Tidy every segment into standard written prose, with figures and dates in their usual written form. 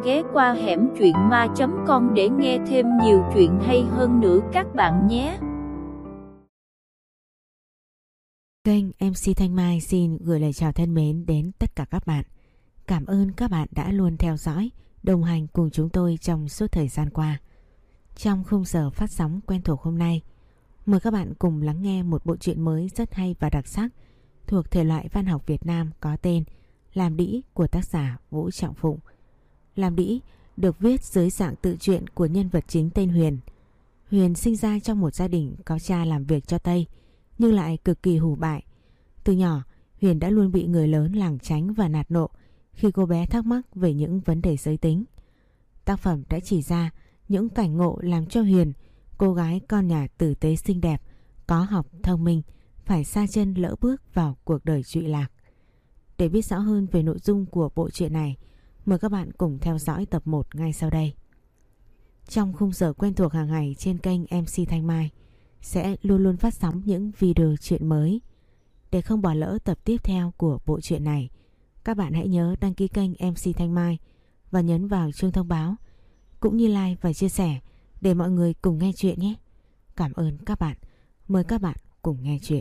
ghé qua hẻm truyện ma.com để nghe thêm nhiều chuyện hay hơn nữa các bạn nhé. Kênh MC Thanh Mai xin gửi lời chào thân mến đến tất cả các bạn. Cảm ơn các bạn đã luôn theo dõi, đồng hành cùng chúng tôi trong suốt thời gian qua. Trong khung giờ phát sóng quen thuộc hôm nay, mời các bạn cùng lắng nghe một bộ truyện mới rất hay và đặc sắc thuộc thể loại văn học Việt Nam có tên Làm Đĩ của tác giả Vũ Trọng Phụng. Làm Đĩ được viết dưới dạng tự truyện của nhân vật chính tên Huyền. Huyền sinh ra trong một gia đình có cha làm việc cho Tây nhưng lại cực kỳ hủ bại. Từ nhỏ, Huyền đã luôn bị người lớn lảng tránh và nạt nộ khi cô bé thắc mắc về những vấn đề giới tính. Tác phẩm đã chỉ ra những cảnh ngộ làm cho Huyền, cô gái con nhà tử tế xinh đẹp, có học thông minh, phải sa chân lỡ bước vào cuộc đời trụy lạc. Để biết rõ hơn về nội dung của bộ truyện này, mời các bạn cùng theo dõi tập 1 ngay sau đây. Trong khung giờ quen thuộc hàng ngày trên kênh MC Thanh Mai sẽ luôn luôn phát sóng những video truyện mới. Để không bỏ lỡ tập tiếp theo của bộ truyện này, các bạn hãy nhớ đăng ký kênh MC Thanh Mai và nhấn vào chuông thông báo, cũng như like và chia sẻ để mọi người cùng nghe chuyện nhé. Cảm ơn các bạn. Mời các bạn cùng nghe chuyện.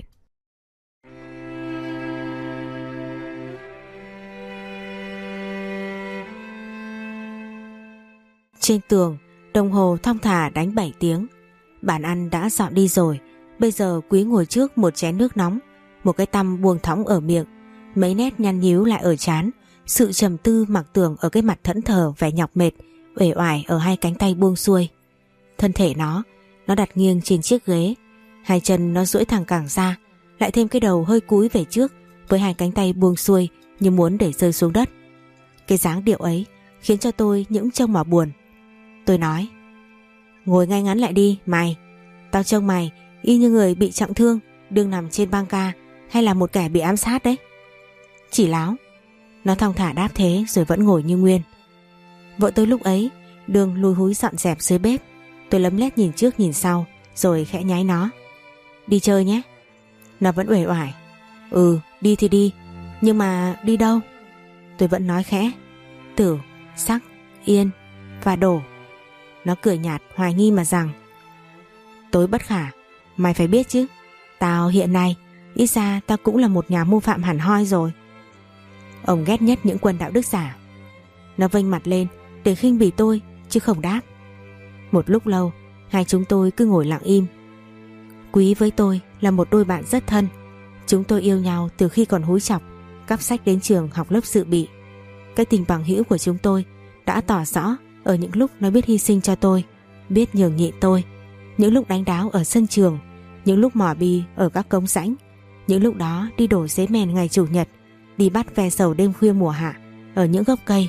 Trên tường, đồng hồ thong thả đánh 7 tiếng. Bàn ăn đã dọn đi rồi. Bây giờ Quý ngồi trước một chén nước nóng, một cái tăm buông thõng ở miệng, mấy nét nhăn nhíu lại ở trán, sự trầm tư mặc tưởng ở cái mặt thẫn thờ vẻ nhọc mệt, uể oải ở hai cánh tay buông xuôi. Thân thể nó đặt nghiêng trên chiếc ghế, hai chân nó duỗi thẳng cẳng ra, lại thêm cái đầu hơi cúi về trước với hai cánh tay buông xuôi như muốn để rơi xuống đất. Cái dáng điệu ấy khiến cho tôi những trông mà buồn. Tôi nói: ngồi ngay ngắn lại đi mày, tao trông mày y như người bị trọng thương, đương nằm trên băng ca hay là một kẻ bị ám sát đấy. Chỉ láo. Nó thong thả đáp thế rồi vẫn ngồi như nguyên. Vợ tôi lúc ấy đương lùi húi dọn dẹp dưới bếp. Tôi lấm lét nhìn trước nhìn sau rồi khẽ nháy nó: đi chơi nhé. Nó vẫn uể oải: ừ, đi thì đi, nhưng mà đi đâu? Tôi vẫn nói khẽ: Tử, Sắc, Yên và Đổ. Nó cười nhạt hoài nghi mà rằng: tối bất khả, mày phải biết chứ, tao hiện nay ít ra tao cũng là một nhà mưu phạm hẳn hoi rồi. Ông ghét nhất những quân đạo đức giả. Nó vênh mặt lên để khinh bỉ tôi chứ không đáp. Một lúc lâu hai chúng tôi cứ ngồi lặng im. Quý với tôi là một đôi bạn rất thân. Chúng tôi yêu nhau từ khi còn húi chọc, cắp sách đến trường học lớp dự bị. Cái tình bằng hữu của chúng tôi đã tỏ rõ ở những lúc nó biết hy sinh cho tôi, biết nhường nhịn tôi, những lúc đánh đáo ở sân trường, những lúc mỏ bi ở các cống rãnh, những lúc đó đi đổ giấy mèn ngày chủ nhật, đi bắt ve sầu đêm khuya mùa hạ ở những gốc cây.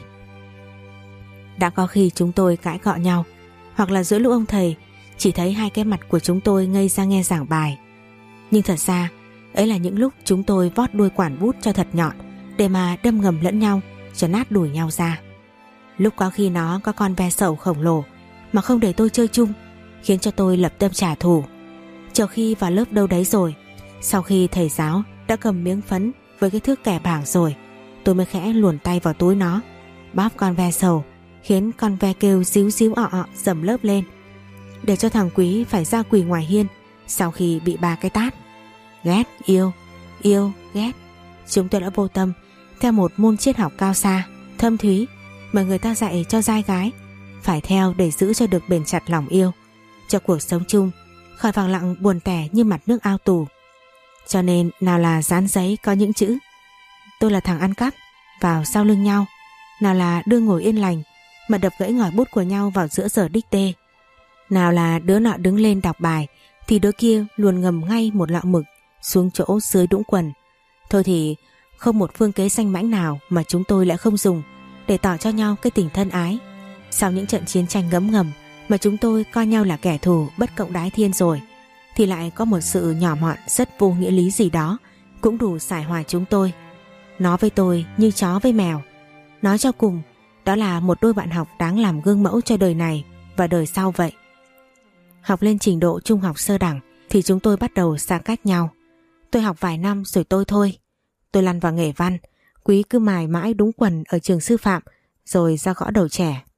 Đã có khi chúng tôi cãi cọ nhau, hoặc là giữa lúc ông thầy chỉ thấy hai cái mặt của chúng tôi ngây ra nghe giảng bài. Nhưng thật ra ấy là những lúc chúng tôi vót đuôi quản bút cho thật nhọn để mà đâm ngầm lẫn nhau cho nát đùi nhau ra. Lúc có khi nó có con ve sầu khổng lồ mà không để tôi chơi chung, khiến cho tôi lập tâm trả thù. Chờ khi vào lớp đâu đấy rồi, sau khi thầy giáo đã cầm miếng phấn với cái thước kẻ bảng rồi, tôi mới khẽ luồn tay vào túi nó, bóp con ve sầu, khiến con ve kêu díu díu ọ ọ dầm lớp lên, để cho thằng Quý phải ra quỳ ngoài hiên sau khi bị 3 cái tát. Ghét, yêu, yêu, ghét. Chúng tôi đã vô tâm theo một môn triết học cao xa, thâm thúy mà người ta dạy cho trai gái phải theo để giữ cho được bền chặt lòng yêu, cho cuộc sống chung khỏi phẳng lặng buồn tẻ như mặt nước ao tù. Cho nên nào là dán giấy có những chữ tôi là thằng ăn cắp vào sau lưng nhau, nào là đưa ngồi yên lành mà đập gãy ngòi bút của nhau vào giữa giờ đích tê, nào là đứa nọ đứng lên đọc bài thì đứa kia luôn ngầm ngay một lọ mực xuống chỗ dưới đũng quần. Thôi thì không một phương kế danh mãnh nào mà chúng tôi lại không dùng để tỏ cho nhau cái tình thân ái. Sau những trận chiến tranh ngấm ngầm mà chúng tôi coi nhau là kẻ thù bất cộng đái thiên rồi, thì lại có một sự nhỏ mọn rất vô nghĩa lý gì đó cũng đủ xài hòa chúng tôi. Nó với tôi như chó với mèo. Nói cho cùng, đó là một đôi bạn học đáng làm gương mẫu cho đời này và đời sau vậy. Học lên trình độ trung học sơ đẳng thì chúng tôi bắt đầu xa cách nhau. Tôi học vài năm rồi tôi thôi. Tôi lăn vào nghề văn, Quý cứ mài mãi đúng quần ở trường sư phạm rồi ra gõ đầu trẻ.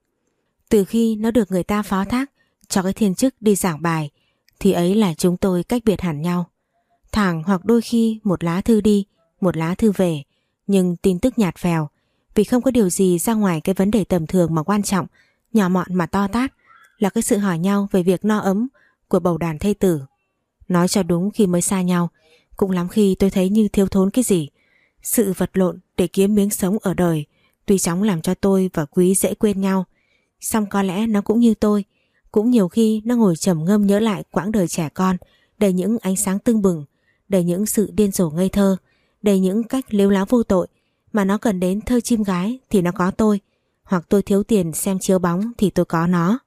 Từ khi nó được người ta phó thác cho cái thiên chức đi giảng bài thì ấy là chúng tôi cách biệt hẳn nhau. Thẳng hoặc đôi khi một lá thư đi, một lá thư về, nhưng tin tức nhạt phèo, vì không có điều gì ra ngoài cái vấn đề tầm thường mà quan trọng, nhỏ mọn mà to tát, là cái sự hỏi nhau về việc no ấm của bầu đàn thê tử. Nói cho đúng, khi mới xa nhau, cũng lắm khi tôi thấy như thiếu thốn cái gì. Sự vật lộn để kiếm miếng sống ở đời tuy chóng làm cho tôi và Quý dễ quên nhau, song có lẽ nó cũng như tôi, cũng nhiều khi nó ngồi trầm ngâm nhớ lại quãng đời trẻ con, đầy những ánh sáng tưng bừng, đầy những sự điên rồ ngây thơ, đầy những cách lếu láo vô tội, mà nó cần đến thơ chim gái thì nó có tôi, hoặc tôi thiếu tiền xem chiếu bóng thì tôi có nó.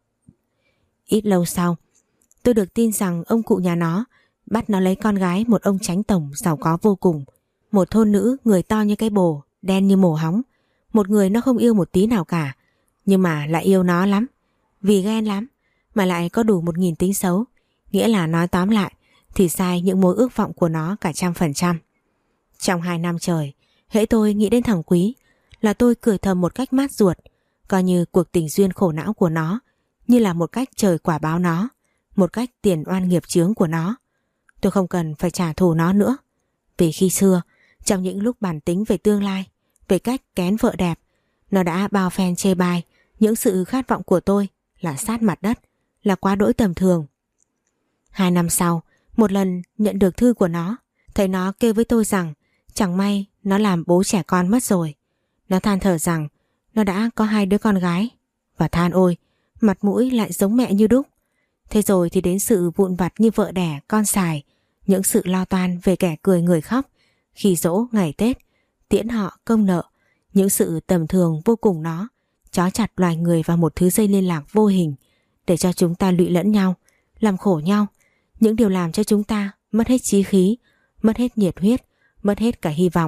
Ít lâu sau, tôi được tin rằng ông cụ nhà nó bắt nó lấy con gái một ông chánh tổng giàu có vô cùng, một thôn nữ người to như cái bồ, đen như mổ hóng, một người nó không yêu một tí nào cả, nhưng mà lại yêu nó lắm, vì ghen lắm, mà lại có đủ 1000 tính xấu, nghĩa là nói tóm lại thì sai những mối ước vọng của nó cả 100%. Trong 2 năm trời, hễ tôi nghĩ đến thằng Quý là tôi cười thầm một cách mát ruột, coi như cuộc tình duyên khổ não của nó như là một cách trời quả báo nó, một cách tiền oan nghiệp chướng của nó. Tôi không cần phải trả thù nó nữa, vì khi xưa, trong những lúc bàn tính về tương lai, về cách kén vợ đẹp, nó đã bao phen chê bai những sự khát vọng của tôi là sát mặt đất, là quá đỗi tầm thường. 2 năm sau, một lần nhận được thư của nó, thấy nó kêu với tôi rằng chẳng may nó làm bố trẻ con mất rồi. Nó than thở rằng nó đã có 2 đứa con gái, và than ôi, mặt mũi lại giống mẹ như đúc. Thế rồi thì đến sự vụn vặt như vợ đẻ, con xài, những sự lo toan về kẻ cười người khóc khi dỗ ngày Tết, tiễn họ công nợ, những sự tầm thường vô cùng nó trói chặt loài người vào một thứ dây liên lạc vô hình để cho chúng ta lụy lẫn nhau, làm khổ nhau, những điều làm cho chúng ta mất hết chí khí, mất hết nhiệt huyết, mất hết cả hy vọng.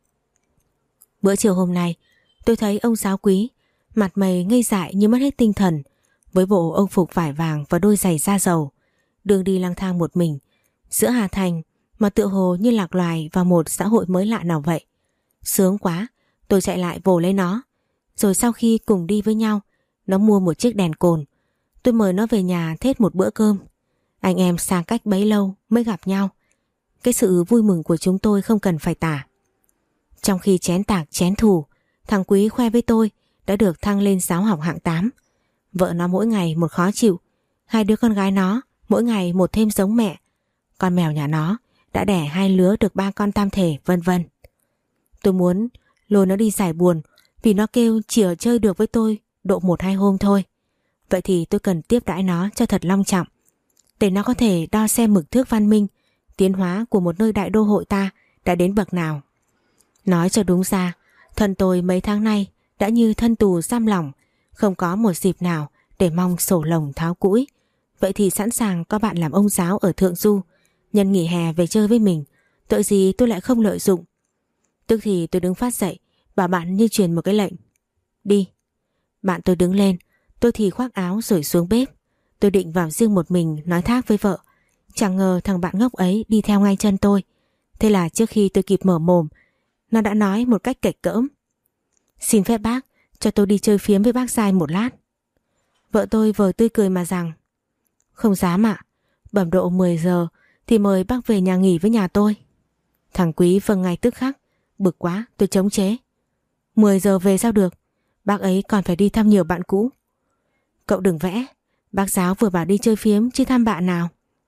Bữa chiều hôm nay, tôi thấy ông giáo Quý mặt mày ngây dại như mất hết tinh thần, với bộ ông phục vải vàng và đôi giày da dầu, đường đi lang thang một mình giữa Hà Thành mà tựa hồ như lạc loài vào một xã hội mới lạ nào vậy. Sướng quá, tôi chạy lại vồ lấy nó. Rồi sau khi cùng đi với nhau, nó mua một chiếc đèn cồn. Tôi mời nó về nhà thết một bữa cơm. Anh em xa cách bấy lâu mới gặp nhau. Cái sự vui mừng của chúng tôi không cần phải tả. Trong khi chén tạc chén thù, thằng Quý khoe với tôi đã được thăng lên giáo học hạng 8. Vợ nó mỗi ngày một khó chịu, 2 đứa con gái nó mỗi ngày một thêm giống mẹ. Con mèo nhà nó đã đẻ 2 lứa được 3 con tam thể, vân vân. Tôi muốn lôi nó đi giải buồn, vì nó kêu chỉ ở chơi được với tôi độ 1-2 hôm thôi. Vậy thì tôi cần tiếp đãi nó cho thật long trọng, để nó có thể đo xem mực thước văn minh, tiến hóa của một nơi đại đô hội ta đã đến bậc nào. Nói cho đúng ra, thân tôi mấy tháng nay đã như thân tù giam lỏng, không có một dịp nào để mong sổ lồng tháo cũi. Vậy thì sẵn sàng có bạn làm ông giáo ở Thượng Du, nhân nghỉ hè về chơi với mình, tội gì tôi lại không lợi dụng. Tức thì tôi đứng phát dậy, bảo bạn như truyền một cái lệnh. Đi. Bạn tôi đứng lên, tôi thì khoác áo rồi xuống bếp. Tôi định vào riêng một mình nói thác với vợ, chẳng ngờ thằng bạn ngốc ấy đi theo ngay chân tôi. Thế là trước khi tôi kịp mở mồm, nó đã nói một cách kệch cỡm: Xin phép bác, cho tôi đi chơi phiếm với bác Giai một lát. Vợ tôi vờ tươi cười mà rằng: Không dám ạ, bẩm độ 10 giờ thì mời bác về nhà nghỉ với nhà tôi. Thằng Quý vâng ngay tức khắc, bực quá tôi chống chế: 10 giờ về sao được, bác ấy còn phải đi thăm nhiều bạn cũ. Cậu đừng vẽ, bác giáo vừa bảo đi chơi phiếm chứ thăm bạn nào.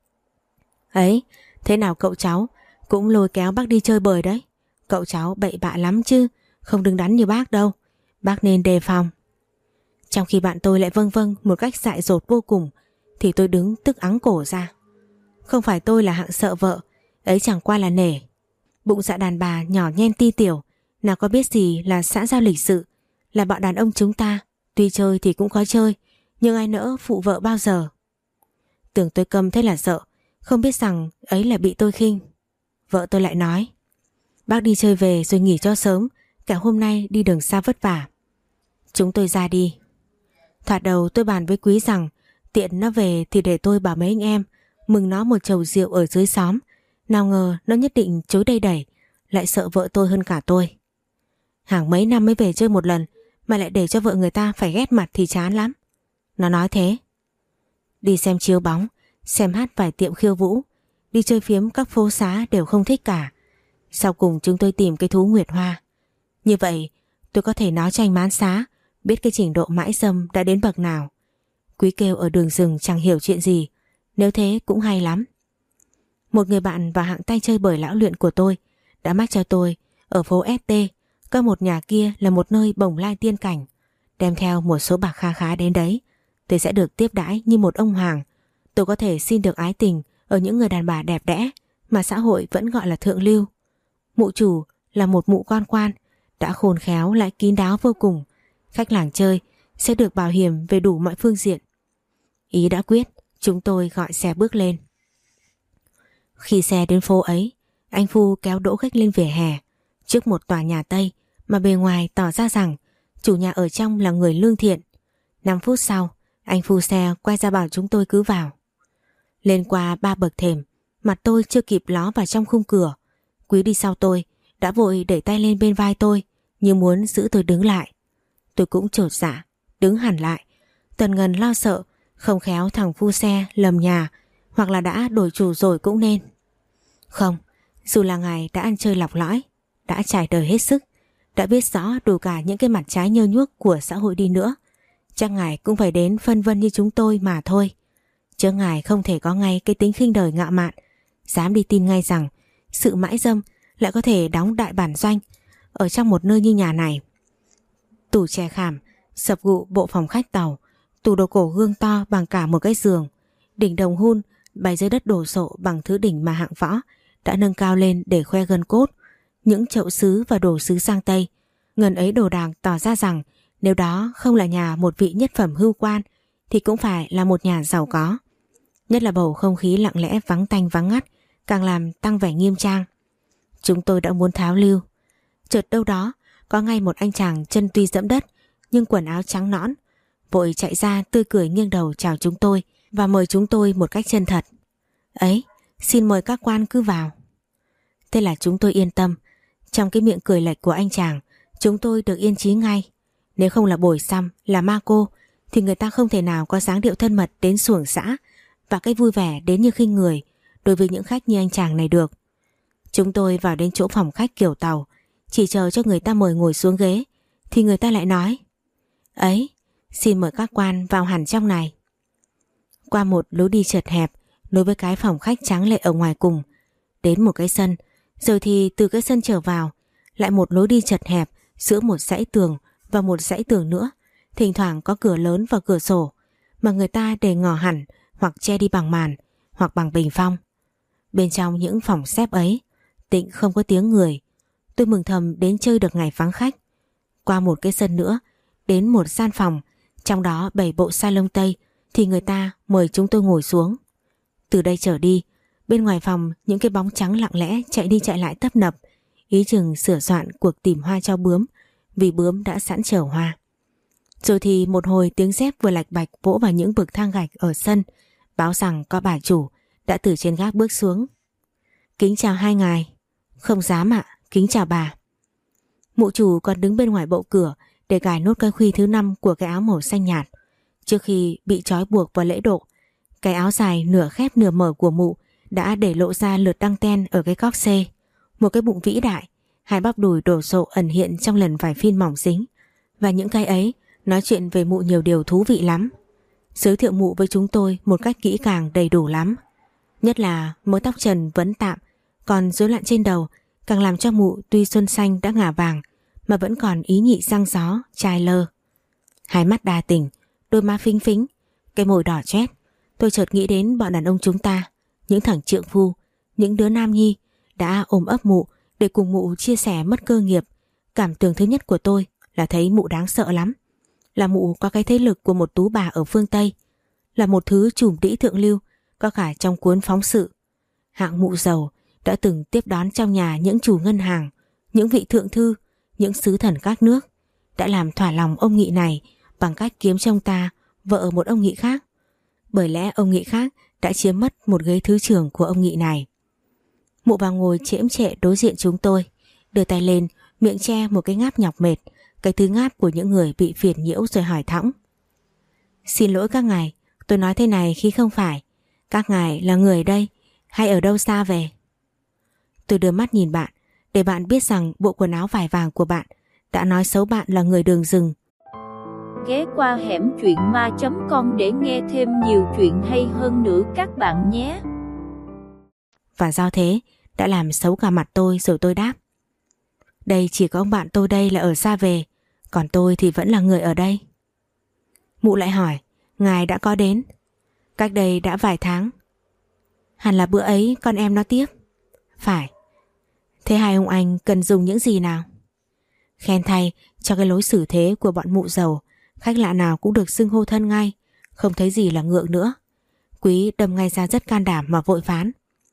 Ấy, thế nào cậu cháu cũng lôi kéo bác đi chơi bời đấy. Cậu cháu bậy bạ lắm chứ, không đứng đắn như bác đâu, bác nên đề phòng. Trong khi bạn tôi lại vâng vâng một cách dại dột vô cùng, thì tôi đứng tức ắng cổ ra. Không phải tôi là hạng sợ vợ, ấy chẳng qua là nể. Bụng dạ đàn bà nhỏ nhen ti tiểu, nào có biết gì là xã giao lịch sự, là bọn đàn ông chúng ta tuy chơi thì cũng có chơi, nhưng ai nỡ phụ vợ bao giờ. Tưởng tôi câm thế là sợ, không biết rằng ấy là bị tôi khinh. Vợ tôi lại nói: Bác đi chơi về rồi nghỉ cho sớm, cả hôm nay đi đường xa vất vả. Chúng tôi ra đi. Thoạt đầu tôi bàn với Quý rằng tiện nó về thì để tôi bảo mấy anh em mừng nó một chầu rượu ở dưới xóm. Nào ngờ nó nhất định chối đầy đẩy, lại sợ vợ tôi hơn cả tôi. Hàng mấy năm mới về chơi một lần mà lại để cho vợ người ta phải ghét mặt thì chán lắm. Nó nói thế. Đi xem chiếu bóng, xem hát vài tiệm khiêu vũ, đi chơi phiếm các phố xá đều không thích cả. Sau cùng chúng tôi tìm cái thú Nguyệt Hoa. Như vậy tôi có thể nói cho anh Mán Xá biết cái trình độ mãi dâm đã đến bậc nào. Quý kêu ở đường rừng chẳng hiểu chuyện gì, nếu thế cũng hay lắm. Một người bạn và hạng tay chơi bời lão luyện của tôi đã mách cho tôi ở phố ST có một nhà kia là một nơi bồng lai tiên cảnh. Đem theo một số bạc kha khá đến đấy, tôi sẽ được tiếp đãi như một ông hoàng. Tôi có thể xin được ái tình ở những người đàn bà đẹp đẽ mà xã hội vẫn gọi là thượng lưu. Mụ chủ là một mụ quan, đã khôn khéo lại kín đáo vô cùng. Khách làng chơi sẽ được bảo hiểm về đủ mọi phương diện. Ý đã quyết, chúng tôi gọi xe bước lên. Khi xe đến phố ấy, anh Phu kéo đỗ khách lên vỉa hè trước một tòa nhà Tây mà bề ngoài tỏ ra rằng chủ nhà ở trong là người lương thiện. 5 phút sau, anh Phu xe quay ra bảo chúng tôi cứ vào. Lên qua 3 bậc thềm, mặt tôi chưa kịp ló vào trong khung cửa, Quý đi sau tôi đã vội đẩy tay lên bên vai tôi như muốn giữ tôi đứng lại. Tôi cũng chột dạ đứng hẳn lại, tần ngần lo sợ không khéo thằng Phu xe lầm nhà hoặc là đã đổi chủ rồi cũng nên. Không, dù là ngài đã ăn chơi lọc lõi, đã trải đời hết sức, đã biết rõ đủ cả những cái mặt trái nhơ nhuốc của xã hội đi nữa, chắc ngài cũng phải đến phân vân như chúng tôi mà thôi. Chứ ngài không thể có ngay cái tính khinh đời ngạo mạn, dám đi tin ngay rằng sự mãi dâm lại có thể đóng đại bản doanh ở trong một nơi như nhà này. Tủ chè khảm, sập gụ bộ phòng khách tàu, tủ đồ cổ gương to bằng cả một cái giường, đỉnh đồng hun bày dưới đất đổ sộ bằng thứ đỉnh mà hạng võ đã nâng cao lên để khoe gân cốt, những chậu sứ và đồ sứ sang Tây. Ngần ấy đồ đạc tỏ ra rằng nếu đó không là nhà một vị nhất phẩm hưu quan thì cũng phải là một nhà giàu có. Nhất là bầu không khí lặng lẽ vắng tanh vắng ngắt càng làm tăng vẻ nghiêm trang. Chúng tôi đã muốn tháo lưu, chợt đâu đó có ngay một anh chàng chân tuy dẫm đất nhưng quần áo trắng nõn vội chạy ra tươi cười nghiêng đầu chào chúng tôi và mời chúng tôi một cách chân thật. Ấy, xin mời các quan cứ vào. Thế là chúng tôi yên tâm. Trong cái miệng cười lệch của anh chàng, chúng tôi được yên chí ngay. Nếu không là bồi xăm, là ma cô thì người ta không thể nào có dáng điệu thân mật đến xuồng xã và cái vui vẻ đến như khinh người đối với những khách như anh chàng này được. Chúng tôi vào đến chỗ phòng khách kiểu tàu, chỉ chờ cho người ta mời ngồi xuống ghế thì người ta lại nói: Ấy, xin mời các quan vào hẳn trong này. Qua một lối đi chật hẹp nối với cái phòng khách tráng lệ ở ngoài cùng, đến một cái sân, rồi thì từ cái sân trở vào lại một lối đi chật hẹp giữa một dãy tường và một dãy tường nữa, thỉnh thoảng có cửa lớn và cửa sổ mà người ta để ngỏ hẳn hoặc che đi bằng màn hoặc bằng bình phong. Bên trong những phòng xếp ấy tĩnh không có tiếng người. Tôi mừng thầm đến chơi được ngày vắng khách. Qua một cái sân nữa, đến một gian phòng, trong đó bày bộ salon Tây thì người ta mời chúng tôi ngồi xuống. Từ đây trở đi, bên ngoài phòng những cái bóng trắng lặng lẽ chạy đi chạy lại tấp nập, ý chừng sửa soạn cuộc tìm hoa cho bướm, vì bướm đã sẵn chở hoa. Rồi thì một hồi tiếng dép vừa lạch bạch vỗ vào những bậc thang gạch ở sân, báo rằng có bà chủ đã từ trên gác bước xuống. Kính chào hai ngài. Không dám ạ, kính chào bà. Mụ chủ còn đứng bên ngoài bộ cửa để gài nốt cái khuy thứ 5 của cái áo màu xanh nhạt. Trước khi bị trói buộc vào lễ độ, cái áo dài nửa khép nửa mở của mụ đã để lộ ra lượt đăng ten ở cái cóc xê, một cái bụng vĩ đại, hai bắp đùi đổ sộ ẩn hiện trong lần vải phin mỏng dính. Và những cái ấy nói chuyện về mụ nhiều điều thú vị lắm, giới thiệu mụ với chúng tôi một cách kỹ càng đầy đủ lắm. Nhất là mớ tóc trần vẫn tạm, còn rối loạn trên đầu càng làm cho mụ tuy xuân xanh đã ngả vàng mà vẫn còn ý nhị răng gió, trai lơ. Hai mắt đa tình, đôi má phính phính, cái môi đỏ chét. Tôi chợt nghĩ đến bọn đàn ông chúng ta, những thằng trượng phu, những đứa nam nhi đã ôm ấp mụ để cùng mụ chia sẻ mất cơ nghiệp. Cảm tưởng thứ nhất của tôi là thấy mụ đáng sợ lắm, là mụ có cái thế lực của một tú bà ở phương Tây, là một thứ trùm đĩ thượng lưu có cả trong cuốn phóng sự. Hạng mụ giàu đã từng tiếp đón trong nhà những chủ ngân hàng, những vị thượng thư, những sứ thần các nước, đã làm thỏa lòng ông Nghị này bằng cách kiếm cho ông ta vợ một ông Nghị khác. Bởi lẽ ông Nghị khác đã chiếm mất một ghế thứ trưởng của ông Nghị này. Mụ vào ngồi chễm chệ đối diện chúng tôi, đưa tay lên, miệng che một cái ngáp nhọc mệt, cái thứ ngáp của những người bị phiền nhiễu, rồi hỏi thõng: Xin lỗi các ngài, tôi nói thế này khi không phải. Các ngài là người ở đây hay ở đâu xa về? Tôi đưa mắt nhìn bạn, để bạn biết rằng bộ quần áo vải vàng của bạn đã nói xấu bạn là người đường rừng. Ghé qua hẻm truyện ma.com để nghe thêm nhiều chuyện hay hơn nữa các bạn nhé. Và do thế đã làm xấu cả mặt tôi, rồi tôi đáp: đây chỉ có ông bạn tôi đây là ở xa về, còn tôi thì vẫn là người ở đây. Mụ lại hỏi: ngài đã có đến? Cách đây đã vài tháng. Hẳn là bữa ấy con em nó tiếp. Phải. Thế hai ông anh cần dùng những gì nào? Khen thay cho cái lối xử thế của bọn mụ giàu, khách lạ nào cũng được xưng hô thân ngay, không thấy gì là ngượng nữa. Quý đâm ngay ra rất can đảm mà vội phán: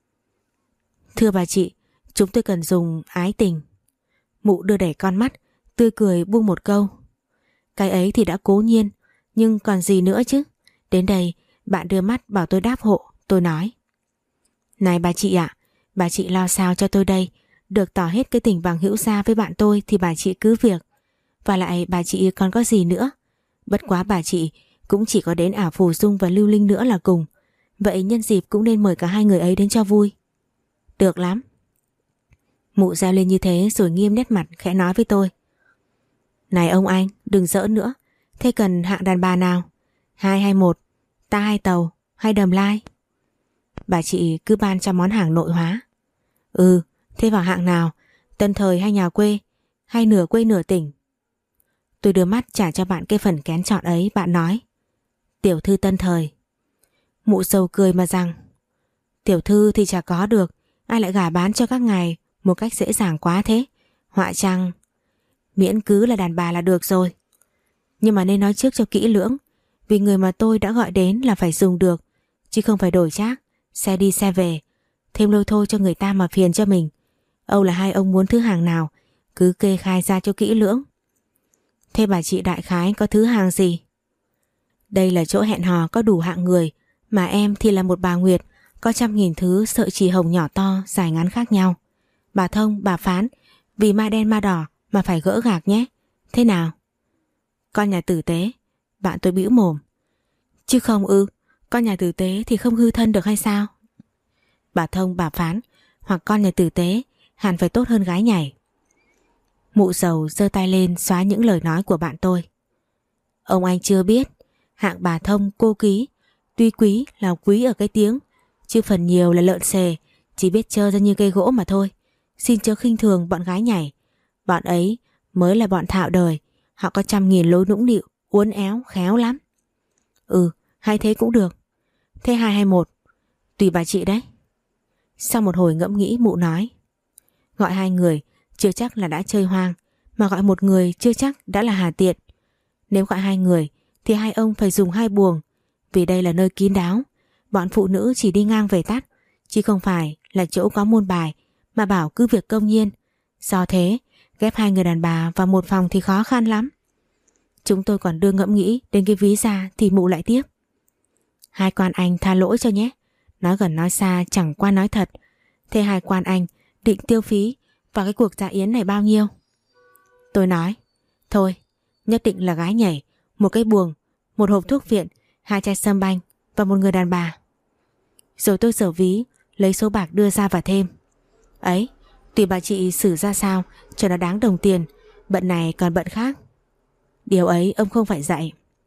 thưa bà chị, chúng tôi cần dùng ái tình. Mụ đưa đẩy con mắt, tươi cười buông một câu: cái ấy thì đã cố nhiên, nhưng còn gì nữa chứ? Đến đây bạn đưa mắt bảo tôi đáp hộ. Tôi nói: này bà chị ạ, bà chị lo sao cho tôi đây, được tỏ hết cái tình bằng hữu gia với bạn tôi thì bà chị cứ việc. Và lại bà chị còn có gì nữa? Bất quá bà chị cũng chỉ có đến ả Phù Dung và Lưu Linh nữa là cùng. Vậy nhân dịp cũng nên mời cả hai người ấy đến cho vui. Được lắm. Mụ reo lên như thế rồi nghiêm nét mặt khẽ nói với tôi: này ông anh, đừng giỡn nữa. Thế cần hạng đàn bà nào? 2 hay 1? Ta 2 tàu hay đầm lai? Bà chị cứ ban cho món hàng nội hóa. Ừ, thế vào hạng nào? Tân thời hay nhà quê? Hay nửa quê nửa tỉnh? Tôi đưa mắt trả cho bạn cái phần kén chọn ấy. Bạn nói: tiểu thư tân thời. Mụ sầu cười mà rằng: tiểu thư thì chả có được, ai lại gả bán cho các ngài một cách dễ dàng quá thế. Họa chăng miễn cứ là đàn bà là được rồi. Nhưng mà nên nói trước cho kỹ lưỡng, vì người mà tôi đã gọi đến là phải dùng được, chứ không phải đổi trác, xe đi xe về, thêm lôi thôi cho người ta mà phiền cho mình. Âu là hai ông muốn thứ hàng nào, cứ kê khai ra cho kỹ lưỡng. Thế bà chị đại khái có thứ hàng gì? Đây là chỗ hẹn hò có đủ hạng người, mà em thì là một bà Nguyệt, có 100.000 thứ sợi chỉ hồng nhỏ to, dài ngắn khác nhau. Bà thông, bà phán, vì ma đen ma đỏ mà phải gỡ gạc nhé. Thế nào? Con nhà tử tế. Bạn tôi bĩu mồm: chứ không ư? Con nhà tử tế thì không hư thân được hay sao? Bà thông, bà phán, hoặc con nhà tử tế hẳn phải tốt hơn gái nhảy. Mụ giàu giơ tay lên xóa những lời nói của bạn tôi. Ông anh chưa biết, hạng bà thông cô ký, tuy quý là quý ở cái tiếng, chứ phần nhiều là lợn xề, chỉ biết trơ ra như cây gỗ mà thôi. Xin chớ khinh thường bọn gái nhảy. Bọn ấy mới là bọn thạo đời, họ có 100.000 lối nũng nịu, uốn éo, khéo lắm. Ừ, hay thế cũng được. Thế 2 hay 1? Tùy bà chị đấy. Sau một hồi ngẫm nghĩ, mụ nói: gọi 2 người chưa chắc là đã chơi hoang, mà gọi 1 người chưa chắc đã là hà tiện. Nếu gọi 2 người thì hai ông phải dùng 2 buồng, vì đây là nơi kín đáo, bọn phụ nữ chỉ đi ngang về tắt, chứ không phải là chỗ có môn bài mà bảo cứ việc công nhiên. Do thế ghép 2 người đàn bà vào 1 phòng thì khó khăn lắm. Chúng tôi còn đưa ngẫm nghĩ đến cái ví ra thì mụ lại tiếp: 2 quan anh tha lỗi cho nhé, nói gần nói xa chẳng qua nói thật. Thế 2 quan anh định tiêu phí vào cái cuộc dạ yến này bao nhiêu? Tôi nói: thôi, nhất định là gái nhảy, 1 cái buồng, 1 hộp thuốc viện, 2 chai sâm banh và 1 người đàn bà. Rồi tôi giở ví, lấy số bạc đưa ra và thêm: ấy, tùy bà chị xử ra sao cho nó đáng đồng tiền, bận này còn bận khác. Điều ấy ông không phải dạy.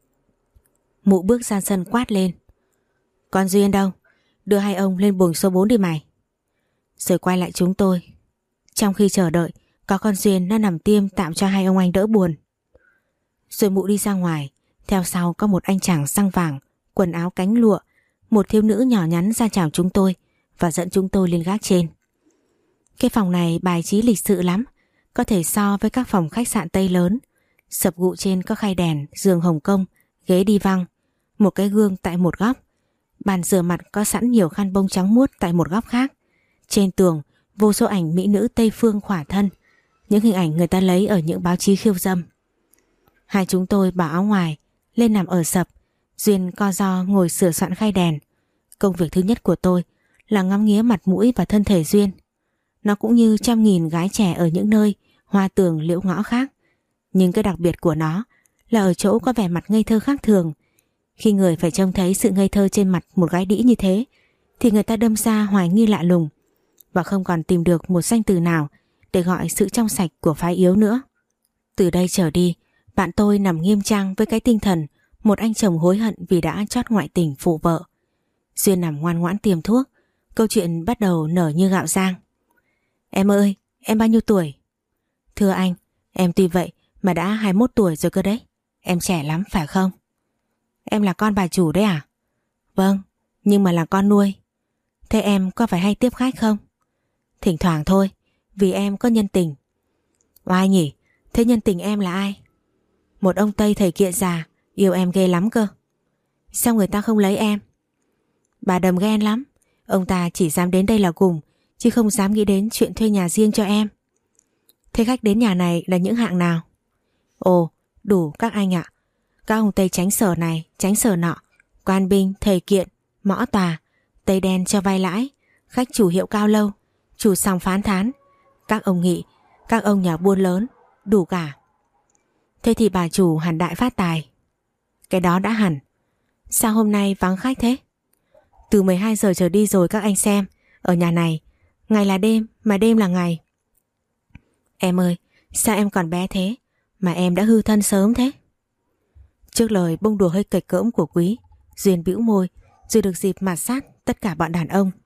Mụ bước ra sân quát lên: con Duyên đâu? Đưa 2 ông lên buồng số 4 đi mày. Rồi quay lại chúng tôi. Trong khi chờ đợi, có con Duyên nó nằm tiêm tạm cho 2 ông anh đỡ buồn. Rồi mụ đi ra ngoài, theo sau có một anh chàng xăng vàng, quần áo cánh lụa, một thiếu nữ nhỏ nhắn ra chào chúng tôi và dẫn chúng tôi lên gác trên. Cái phòng này bài trí lịch sự lắm, có thể so với các phòng khách sạn Tây lớn. Sập gụ trên có khay đèn, giường Hồng Kông, ghế đi văng, một cái gương tại một góc. Bàn rửa mặt có sẵn nhiều khăn bông trắng muốt tại một góc khác. Trên tường vô số ảnh mỹ nữ Tây phương khỏa thân, những hình ảnh người ta lấy ở những báo chí khiêu dâm. Hai chúng tôi bỏ áo ngoài lên nằm ở sập. Duyên co ro ngồi sửa soạn khay đèn. Công việc thứ nhất của tôi là ngắm nghía mặt mũi và thân thể Duyên. Nó cũng như 100.000 gái trẻ ở những nơi hoa tường liễu ngõ khác, nhưng cái đặc biệt của nó là ở chỗ có vẻ mặt ngây thơ khác thường. Khi người phải trông thấy sự ngây thơ trên mặt một gái đĩ như thế thì người ta đâm ra hoài nghi lạ lùng và không còn tìm được một danh từ nào để gọi sự trong sạch của phái yếu nữa. Từ đây trở đi, bạn tôi nằm nghiêm trang với cái tinh thần một anh chồng hối hận vì đã chót ngoại tình phụ vợ. Duyên nằm ngoan ngoãn tiêm thuốc, câu chuyện bắt đầu nở như gạo rang. Em ơi, em bao nhiêu tuổi? Thưa anh, em tuy vậy mà đã 21 tuổi rồi cơ đấy. Em trẻ lắm phải không? Em là con bà chủ đấy à? Vâng, nhưng mà là con nuôi. Thế em có phải hay tiếp khách không? Thỉnh thoảng thôi, vì em có nhân tình. Oai nhỉ, thế nhân tình em là ai? Một ông Tây thầy kiện già, yêu em ghê lắm cơ. Sao người ta không lấy em? Bà đầm ghen lắm. Ông ta chỉ dám đến đây là cùng, chứ không dám nghĩ đến chuyện thuê nhà riêng cho em. Thế khách đến nhà này là những hạng nào? Ồ, đủ các anh ạ. Các ông Tây tránh sở này, tránh sở nọ, quan binh, thầy kiện, mõ tòa, Tây đen cho vay lãi, khách chủ hiệu cao lâu, chủ sòng phán thán, các ông nghị, các ông nhà buôn lớn, đủ cả. Thế thì bà chủ hẳn đại phát tài. Cái đó đã hẳn. Sao hôm nay vắng khách thế? Từ 12 giờ trở đi rồi các anh xem. Ở nhà này, ngày là đêm mà đêm là ngày. Em ơi, sao em còn bé thế mà em đã hư thân sớm thế? Trước lời bông đùa hơi kịch cỡm của Quý, Duyên bĩu môi rồi được dịp mạt sát tất cả bọn đàn ông.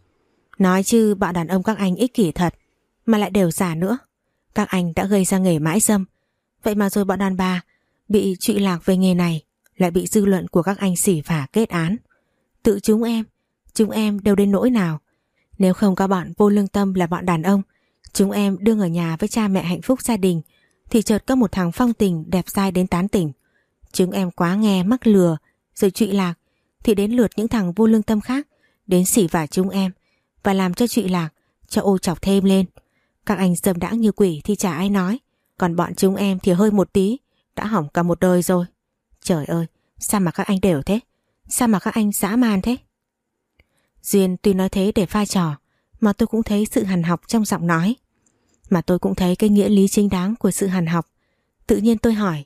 Nói chứ bọn đàn ông các anh ích kỷ thật, mà lại đều giả nữa. Các anh đã gây ra nghề mãi dâm, vậy mà rồi bọn đàn bà bị trụy lạc về nghề này lại bị dư luận của các anh xỉ vả kết án. Tự chúng em đều đến nỗi nào. Nếu không có bọn vô lương tâm là bọn đàn ông, chúng em đương ở nhà với cha mẹ hạnh phúc gia đình, thì chợt có một thằng phong tình đẹp dai đến tán tỉnh. Chúng em quá nghe mắc lừa rồi trụy lạc, thì đến lượt những thằng vô lương tâm khác đến xỉ vả chúng em và làm cho trụy lạc, cho ô chọc thêm lên. Các anh dâm đãng như quỷ thì chả ai nói, còn bọn chúng em thì hơi một tí đã hỏng cả một đời rồi. Trời ơi, sao mà các anh đều thế? Sao mà các anh dã man thế? Duyên tuy nói thế để pha trò, mà tôi cũng thấy sự hằn học trong giọng nói, mà tôi cũng thấy cái nghĩa lý chính đáng của sự hằn học. Tự nhiên tôi hỏi,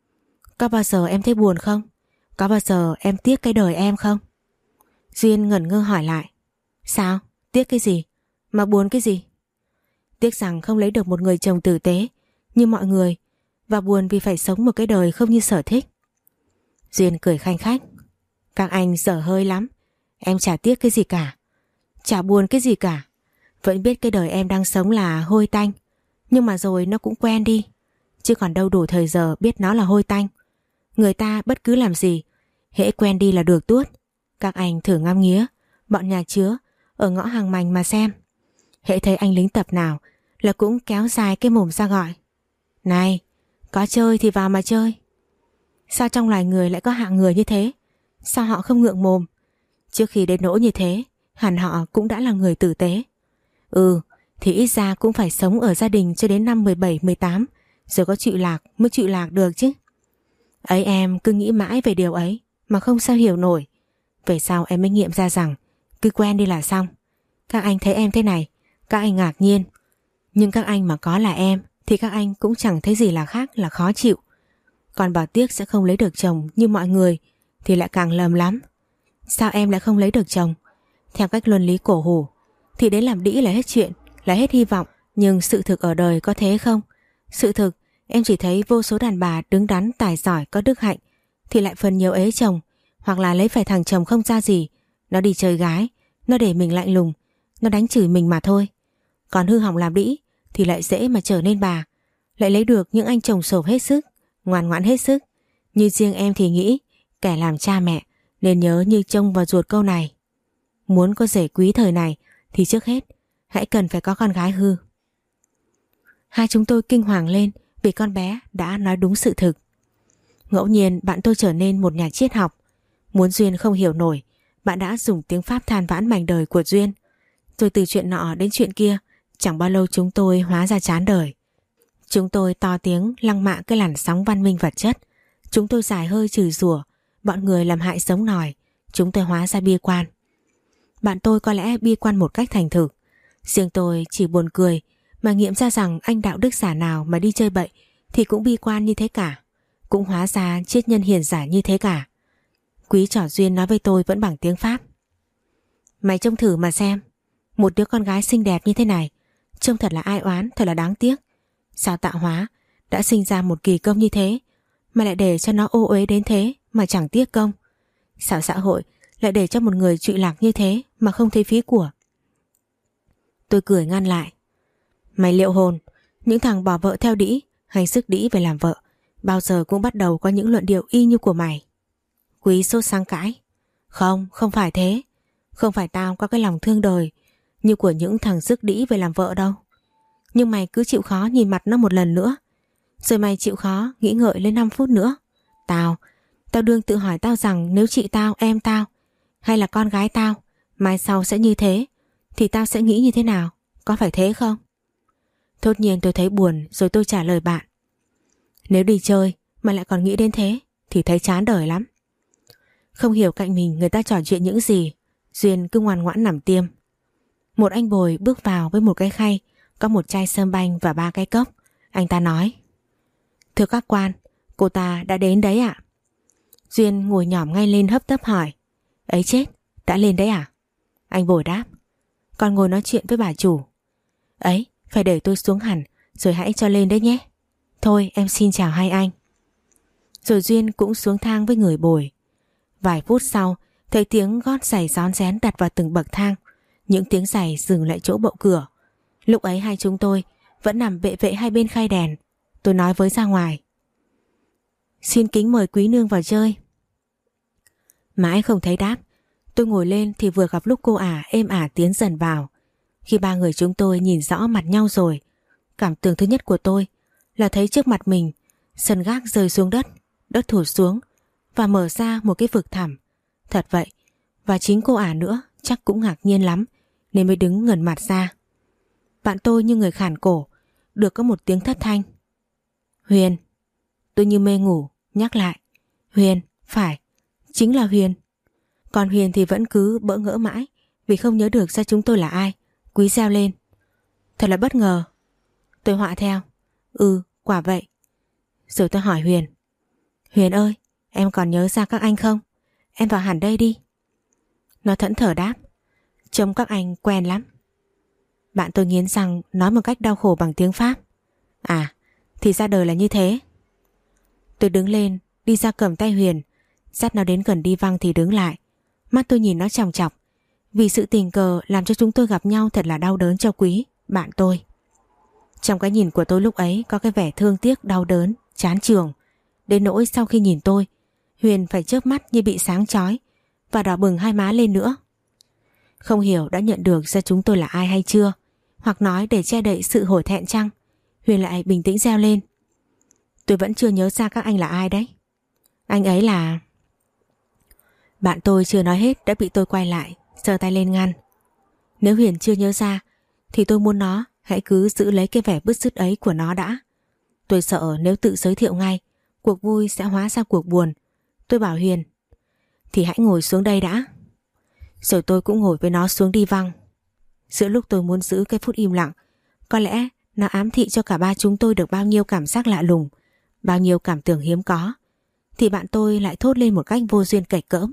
có bao giờ em thấy buồn không? Có bao giờ em tiếc cái đời em không? Duyên ngẩn ngơ hỏi lại, sao? Tiếc cái gì? Mà buồn cái gì? Tiếc rằng không lấy được một người chồng tử tế như mọi người, và buồn vì phải sống một cái đời không như sở thích. Duyên cười khanh khách, các anh dở hơi lắm. Em chả tiếc cái gì cả, chả buồn cái gì cả. Vẫn biết cái đời em đang sống là hôi tanh, nhưng mà rồi nó cũng quen đi, chứ còn đâu đủ thời giờ biết nó là hôi tanh. Người ta bất cứ làm gì, hễ quen đi là được tuốt. Các anh thử ngắm nghía bọn nhà chứa ở ngõ Hàng Mành mà xem. Hễ thấy anh lính tập nào là cũng kéo dài cái mồm ra gọi, này, có chơi thì vào mà chơi. Sao trong loài người lại có hạng người như thế? Sao họ không ngượng mồm? Trước khi đến nỗi như thế, hẳn họ cũng đã là người tử tế. Thì ít ra cũng phải sống ở gia đình cho đến năm 17, 18 rồi có trụy lạc mới trụy lạc được chứ. Ấy, em cứ nghĩ mãi về điều ấy mà không sao hiểu nổi. Về sau em mới nghiệm ra rằng cứ quen đi là xong. Các anh thấy em thế này, các anh ngạc nhiên. Nhưng các anh mà có là em thì các anh cũng chẳng thấy gì là khác là khó chịu. Còn bảo tiếc sẽ không lấy được chồng như mọi người thì lại càng lầm lắm. Sao em lại không lấy được chồng? Theo cách luân lý cổ hủ thì đến làm đĩ là hết chuyện, là hết hy vọng. Nhưng sự thực ở đời có thế không? Sự thực em chỉ thấy vô số đàn bà đứng đắn, tài giỏi, có đức hạnh thì lại phần nhiều ế chồng, hoặc là lấy phải thằng chồng không ra gì. Nó đi chơi gái, nó để mình lạnh lùng, nó đánh chửi mình mà thôi. Còn hư hỏng làm đĩ thì lại dễ mà trở nên bà, lại lấy được những anh chồng sộp hết sức, ngoan ngoãn hết sức. Như riêng em thì nghĩ kẻ làm cha mẹ nên nhớ như trông vào ruột câu này. Muốn có rể quý thời này thì trước hết hãy cần phải có con gái hư. Hai chúng tôi kinh hoàng lên vì con bé đã nói đúng sự thực. Ngẫu nhiên bạn tôi trở nên một nhà triết học. Muốn Duyên không hiểu nổi, bạn đã dùng tiếng Pháp than vãn mảnh đời của Duyên. Rồi từ chuyện nọ đến chuyện kia, chẳng bao lâu chúng tôi hóa ra chán đời. Chúng tôi to tiếng lăng mạ cái làn sóng văn minh vật chất. Chúng tôi giải hơi chửi rủa bọn người làm hại sống nòi. Chúng tôi hóa ra bi quan. Bạn tôi có lẽ bi quan một cách thành thực. Riêng tôi chỉ buồn cười mà nghiệm ra rằng anh đạo đức giả nào mà đi chơi bậy thì cũng bi quan như thế cả, cũng hóa ra triết nhân hiền giả như thế cả. Quý trỏ Duyên nói với tôi vẫn bằng tiếng Pháp. Mày trông thử mà xem, một đứa con gái xinh đẹp như thế này, trông thật là ai oán, thật là đáng tiếc. Sao tạo hóa đã sinh ra một kỳ công như thế mà lại để cho nó ô uế đến thế mà chẳng tiếc công? Sao xã hội lại để cho một người trụy lạc như thế mà không thấy phí của? Tôi cười ngăn lại. Mày liệu hồn, những thằng bỏ vợ theo đĩ hay sức đĩ về làm vợ bao giờ cũng bắt đầu có những luận điệu y như của mày. Quý sốt sáng cãi. Không, không phải thế. Không phải tao có cái lòng thương đời như của những thằng sức đĩ về làm vợ đâu. Nhưng mày cứ chịu khó nhìn mặt nó một lần nữa, rồi mày chịu khó nghĩ ngợi lên 5 phút nữa. Tao đương tự hỏi tao rằng nếu chị tao, em tao hay là con gái tao mai sau sẽ như thế thì tao sẽ nghĩ như thế nào, có phải thế không? Thốt nhiên tôi thấy buồn rồi tôi trả lời bạn. Nếu đi chơi mà lại còn nghĩ đến thế thì thấy chán đời lắm. Không hiểu cạnh mình người ta trò chuyện những gì, Duyên cứ ngoan ngoãn nằm tiêm. Một anh bồi bước vào với một cái khay, có một chai sâm banh và 3 cái cốc. Anh ta nói: Thưa các quan, cô ta đã đến đấy ạ. Duyên ngồi nhỏm ngay lên hấp tấp hỏi: Ấy chết, đã lên đấy à? Anh bồi đáp: Con ngồi nói chuyện với bà chủ. Ấy, phải để tôi xuống hẳn rồi hãy cho lên đấy nhé. Thôi em xin chào hai anh. Rồi Duyên cũng xuống thang với người bồi. Vài phút sau thấy tiếng gót giày rón rén đặt vào từng bậc thang. Những tiếng giày dừng lại chỗ bậu cửa. Lúc ấy hai chúng tôi vẫn nằm bệ vệ hai bên khay đèn. Tôi nói với ra ngoài: Xin kính mời quý nương vào chơi. Mãi không thấy đáp. Tôi ngồi lên thì vừa gặp lúc cô ả êm ả tiến dần vào. Khi ba người chúng tôi nhìn rõ mặt nhau rồi, cảm tưởng thứ nhất của tôi là thấy trước mặt mình sân gác rơi xuống đất, đất thụt xuống và mở ra một cái vực thẳm. Thật vậy, và chính cô ả nữa chắc cũng ngạc nhiên lắm nên mới đứng ngẩn mặt ra. Bạn tôi như người khản cổ, được có một tiếng thất thanh: Huyền. Tôi như mê ngủ, nhắc lại: Huyền, phải, chính là Huyền. Còn Huyền thì vẫn cứ bỡ ngỡ mãi vì không nhớ được ra chúng tôi là ai. Quý reo lên: Thật là bất ngờ. Tôi họa theo: Quả vậy. Rồi tôi hỏi Huyền: Huyền ơi, em còn nhớ ra các anh không? Em vào hẳn đây đi. Nó thẫn thờ đáp: Trông các anh quen lắm. Bạn tôi nghiến răng nói một cách đau khổ bằng tiếng Pháp: À, thì ra đời là như thế. Tôi đứng lên đi ra cầm tay Huyền, dắt nó đến gần đi văng thì đứng lại. Mắt tôi nhìn nó chòng chọc, vì sự tình cờ làm cho chúng tôi gặp nhau thật là đau đớn cho Quý, bạn tôi. Trong cái nhìn của tôi lúc ấy có cái vẻ thương tiếc, đau đớn, chán chường, đến nỗi sau khi nhìn tôi, Huyền phải chớp mắt như bị sáng chói và đỏ bừng hai má lên nữa. Không hiểu đã nhận được ra chúng tôi là ai hay chưa, hoặc nói để che đậy sự hổ thẹn chăng, Huyền lại bình tĩnh reo lên: Tôi vẫn chưa nhớ ra các anh là ai đấy. Anh ấy là... Bạn tôi chưa nói hết đã bị tôi quay lại, giơ tay lên ngăn. Nếu Huyền chưa nhớ ra thì tôi muốn nó hãy cứ giữ lấy cái vẻ bứt rứt ấy của nó đã. Tôi sợ nếu tự giới thiệu ngay, cuộc vui sẽ hóa ra cuộc buồn. Tôi bảo Huyền: Thì hãy ngồi xuống đây đã. Rồi tôi cũng ngồi với nó xuống đi văng. Giữa lúc tôi muốn giữ cái phút im lặng, có lẽ nó ám thị cho cả ba chúng tôi được bao nhiêu cảm giác lạ lùng, bao nhiêu cảm tưởng hiếm có, thì bạn tôi lại thốt lên một cách vô duyên kệch cỡm: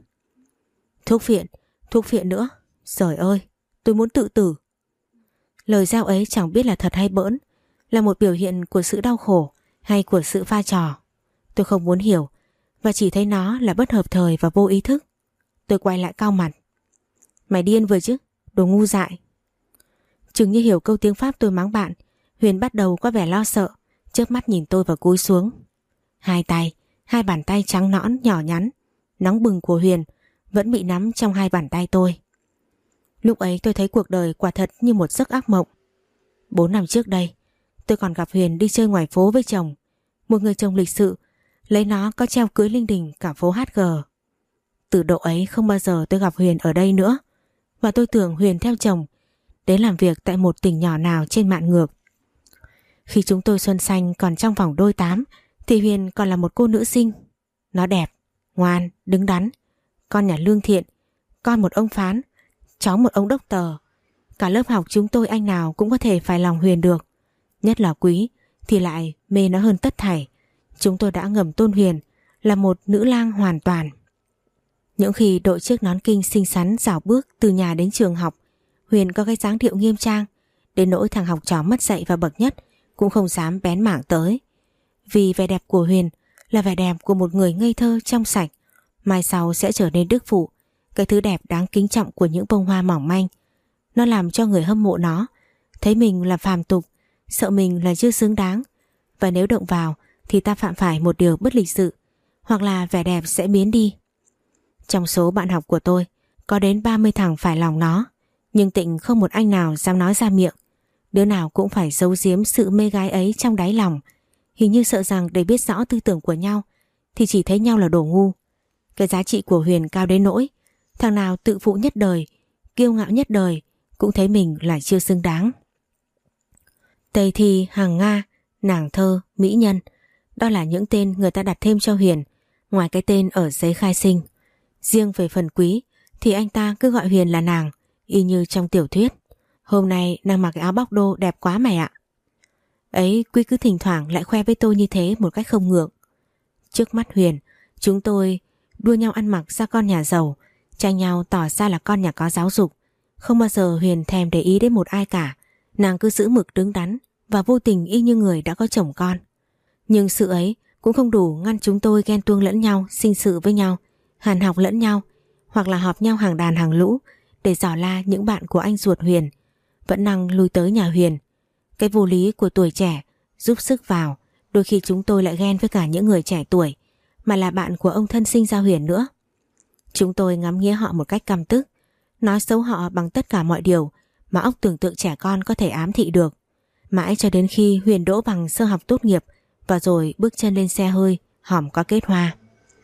Thuốc phiện nữa. Trời ơi, tôi muốn tự tử. Lời giao ấy chẳng biết là thật hay bỡn, là một biểu hiện của sự đau khổ hay của sự pha trò. Tôi không muốn hiểu và chỉ thấy nó là bất hợp thời và vô ý thức. Tôi quay lại cau mặt: Mày điên vừa chứ, đồ ngu dại. Chừng như hiểu câu tiếng Pháp tôi mắng bạn, Huyền bắt đầu có vẻ lo sợ, chớp mắt nhìn tôi và cúi xuống. Hai bàn tay trắng nõn nhỏ nhắn, nóng bừng của Huyền vẫn bị nắm trong hai bàn tay tôi. Lúc ấy tôi thấy cuộc đời quả thật như một giấc ác mộng. 4 năm trước đây, tôi còn gặp Huyền đi chơi ngoài phố với chồng, một người chồng lịch sự, lấy nó có treo cưới linh đình cả phố HG. Từ độ ấy không bao giờ tôi gặp Huyền ở đây nữa, và tôi tưởng Huyền theo chồng đến làm việc tại một tỉnh nhỏ nào trên mạn ngược. Khi chúng tôi xuân xanh còn trong vòng đôi tám thì Huyền còn là một cô nữ sinh. Nó đẹp, ngoan, đứng đắn, con nhà lương thiện, con một ông phán, cháu một ông đốc tờ. Cả lớp học chúng tôi anh nào cũng có thể phải lòng Huyền được. Nhất là Quý thì lại mê nó hơn tất thảy. Chúng tôi đã ngầm tôn Huyền là một nữ lang hoàn toàn. Những khi đội chiếc nón kinh xinh xắn rảo bước từ nhà đến trường học, Huyền có cái dáng điệu nghiêm trang, đến nỗi thằng học trò mất dạy và bậc nhất cũng không dám bén mảng tới. Vì vẻ đẹp của Huyền là vẻ đẹp của một người ngây thơ trong sạch, mai sau sẽ trở nên đức phụ, cái thứ đẹp đáng kính trọng của những bông hoa mỏng manh. Nó làm cho người hâm mộ nó thấy mình là phàm tục, sợ mình là chưa xứng đáng, và nếu động vào thì ta phạm phải một điều bất lịch sự, hoặc là vẻ đẹp sẽ biến đi. Trong số bạn học của tôi có đến 30 thằng phải lòng nó, nhưng Tịnh không một anh nào dám nói ra miệng. Đứa nào cũng phải giấu giếm sự mê gái ấy trong đáy lòng, hình như sợ rằng để biết rõ tư tưởng của nhau thì chỉ thấy nhau là đồ ngu. Cái giá trị của Huyền cao đến nỗi thằng nào tự phụ nhất đời, kiêu ngạo nhất đời cũng thấy mình là chưa xứng đáng. Tây Thi, Hằng Nga, Nàng Thơ, Mỹ Nhân, đó là những tên người ta đặt thêm cho Huyền ngoài cái tên ở giấy khai sinh. Riêng về phần Quý thì anh ta cứ gọi Huyền là nàng, y như trong tiểu thuyết. Hôm nay nàng mặc cái áo bóc đô đẹp quá mày ạ. Ấy, Quý cứ thỉnh thoảng lại khoe với tôi như thế một cách không ngượng. Trước mắt Huyền, chúng tôi đua nhau ăn mặc ra con nhà giàu, tranh nhau tỏ ra là con nhà có giáo dục. Không bao giờ Huyền thèm để ý đến một ai cả. Nàng cứ giữ mực đứng đắn và vô tình y như người đã có chồng con. Nhưng sự ấy cũng không đủ ngăn chúng tôi ghen tuông lẫn nhau, sinh sự với nhau, hàn học lẫn nhau, hoặc là họp nhau hàng đàn hàng lũ để dò la những bạn của anh ruột Huyền vẫn năng lui tới nhà Huyền. Cái vô lý của tuổi trẻ giúp sức vào, đôi khi chúng tôi lại ghen với cả những người trẻ tuổi mà là bạn của ông thân sinh Gia Huyền nữa. Chúng tôi ngắm nghía họ một cách căm tức, nói xấu họ bằng tất cả mọi điều mà óc tưởng tượng trẻ con có thể ám thị được. Mãi cho đến khi Huyền đỗ bằng sơ học tốt nghiệp và rồi bước chân lên xe hơi hòm có kết hoa.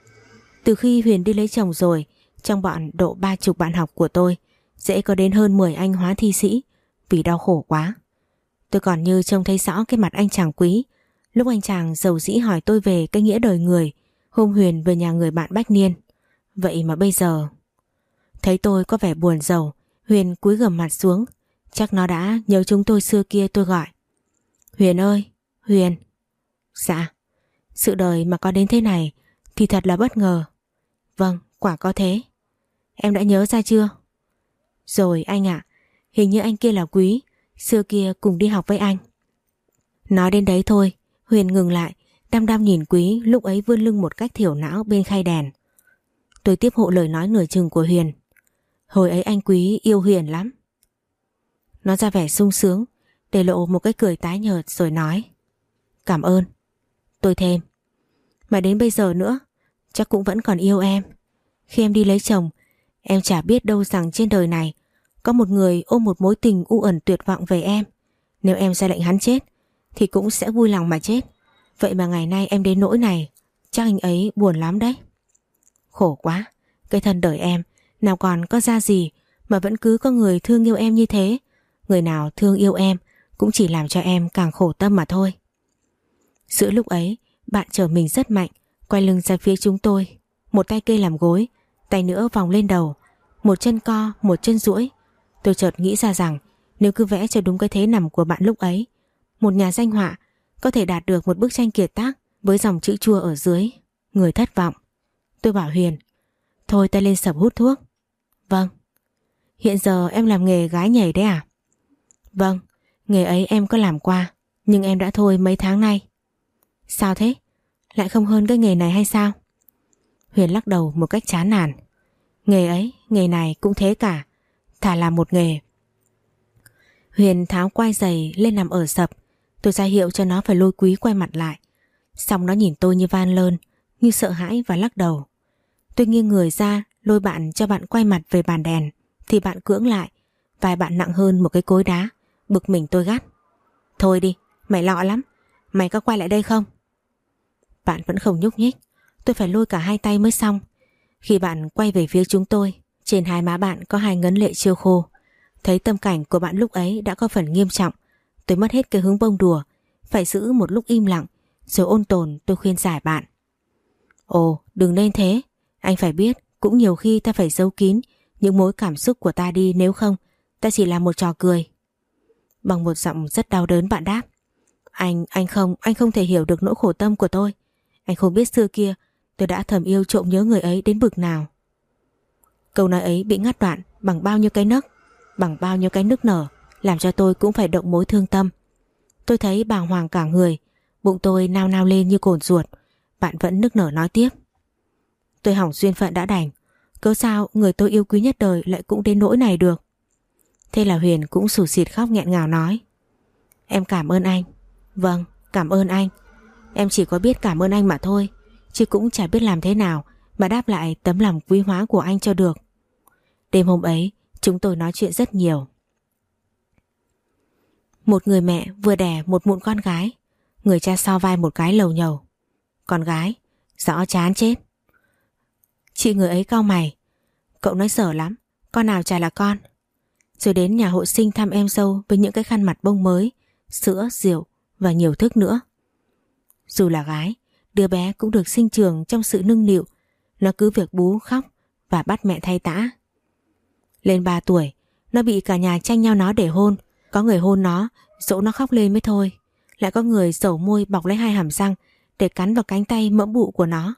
Từ khi Huyền đi lấy chồng rồi, trong bọn độ 30 bạn học của tôi dễ có đến hơn 10 anh hóa thi sĩ vì đau khổ quá. Tôi còn như trông thấy rõ cái mặt anh chàng Quý lúc anh chàng dầu dĩ hỏi tôi về cái nghĩa đời người hôm Huyền về nhà người bạn Bách Niên. Vậy mà bây giờ thấy tôi có vẻ buồn rầu, Huyền cúi gằm mặt xuống. Chắc nó đã nhớ chúng tôi xưa kia. Tôi gọi: Huyền ơi, Huyền. Dạ. Sự đời mà có đến thế này thì thật là bất ngờ. Vâng, quả có thế. Em đã nhớ ra chưa? Rồi anh ạ, hình như anh kia là Quý, xưa kia cùng đi học với anh. Nói đến đấy thôi, Huyền ngừng lại, đăm đăm nhìn Quý lúc ấy vươn lưng một cách thiểu não bên khay đèn. Tôi tiếp hộ lời nói nửa chừng của Huyền. Hồi ấy anh Quý yêu Huyền lắm. Nó ra vẻ sung sướng, để lộ một cái cười tái nhợt rồi nói: Cảm ơn. Tôi thêm: Mà đến bây giờ nữa chắc cũng vẫn còn yêu em. Khi em đi lấy chồng, em chả biết đâu rằng trên đời này có một người ôm một mối tình u ẩn tuyệt vọng về em. Nếu em ra lệnh hắn chết thì cũng sẽ vui lòng mà chết. Vậy mà ngày nay em đến nỗi này, chắc anh ấy buồn lắm đấy. Khổ quá, cái thân đời em nào còn có ra gì mà vẫn cứ có người thương yêu em như thế. Người nào thương yêu em cũng chỉ làm cho em càng khổ tâm mà thôi. Giữa lúc ấy, bạn trở mình rất mạnh, quay lưng ra phía chúng tôi, một tay kê làm gối, tay nữa vòng lên đầu, một chân co, một chân duỗi. Tôi chợt nghĩ ra rằng nếu cứ vẽ cho đúng cái thế nằm của bạn lúc ấy, một nhà danh họa có thể đạt được một bức tranh kiệt tác với dòng chữ chua ở dưới: Người thất vọng. Tôi bảo Huyền: Thôi ta lên sập hút thuốc. Vâng. Hiện giờ em làm nghề gái nhảy đấy à? Vâng, nghề ấy em có làm qua, nhưng em đã thôi mấy tháng nay. Sao thế? Lại không hơn cái nghề này hay sao? Huyền lắc đầu một cách chán nản. Nghề ấy, nghề này cũng thế cả, thà làm một nghề. Huyền tháo quai giày lên nằm ở sập. Tôi ra hiệu cho nó phải lôi Quý quay mặt lại. Xong nó nhìn tôi như van lơn, như sợ hãi và lắc đầu. Tôi nghiêng người ra lôi bạn cho bạn quay mặt về bàn đèn thì bạn cưỡng lại, vai bạn nặng hơn một cái cối đá. Bực mình tôi gắt: Thôi đi, mày lọ lắm, mày có quay lại đây không? Bạn vẫn không nhúc nhích. Tôi phải lôi cả hai tay mới xong. Khi bạn quay về phía chúng tôi, trên hai má bạn có hai ngấn lệ chưa khô. Thấy tâm cảnh của bạn lúc ấy đã có phần nghiêm trọng, tôi mất hết cái hứng bông đùa, phải giữ một lúc im lặng, rồi ôn tồn tôi khuyên giải bạn: Ồ, đừng nên thế. Anh phải biết, cũng nhiều khi ta phải giấu kín những mối cảm xúc của ta đi, nếu không ta chỉ là một trò cười. Bằng một giọng rất đau đớn bạn đáp: Anh không thể hiểu được nỗi khổ tâm của tôi. Anh không biết xưa kia tôi đã thầm yêu trộm nhớ người ấy đến bực nào. Câu nói ấy bị ngắt đoạn bằng bao nhiêu cái nấc, bằng bao nhiêu cái nức nở, làm cho tôi cũng phải động mối thương tâm. Tôi thấy bàng hoàng cả người, bụng tôi nao nao lên như cồn ruột. Bạn vẫn nức nở nói tiếp. Tôi hỏng duyên phận đã đành, cớ sao người tôi yêu quý nhất đời lại cũng đến nỗi này được. Thế là Huyền cũng sụt sịt khóc nghẹn ngào nói. Em cảm ơn anh. Vâng, cảm ơn anh. Em chỉ có biết cảm ơn anh mà thôi, chứ cũng chả biết làm thế nào mà đáp lại tấm lòng quý hóa của anh cho được. Đêm hôm ấy chúng tôi nói chuyện rất nhiều. Một người mẹ vừa đẻ một mụn con gái, người cha so vai một cái lầu nhầu. Con gái, rõ chán chết. Chị người ấy cau mày. Cậu nói dở lắm, con nào chả là con. Rồi đến nhà hộ sinh thăm em dâu với những cái khăn mặt bông mới, sữa, rượu và nhiều thức nữa. Dù là gái, đứa bé cũng được sinh trưởng trong sự nâng niu. Nó cứ việc bú khóc và bắt mẹ thay tã. Lên 3 tuổi, nó bị cả nhà tranh nhau nó để hôn. Có người hôn nó, dỗ nó khóc lên mới thôi. Lại có người dẩu môi bọc lấy hai hàm răng để cắn vào cánh tay mỡ bụ của nó.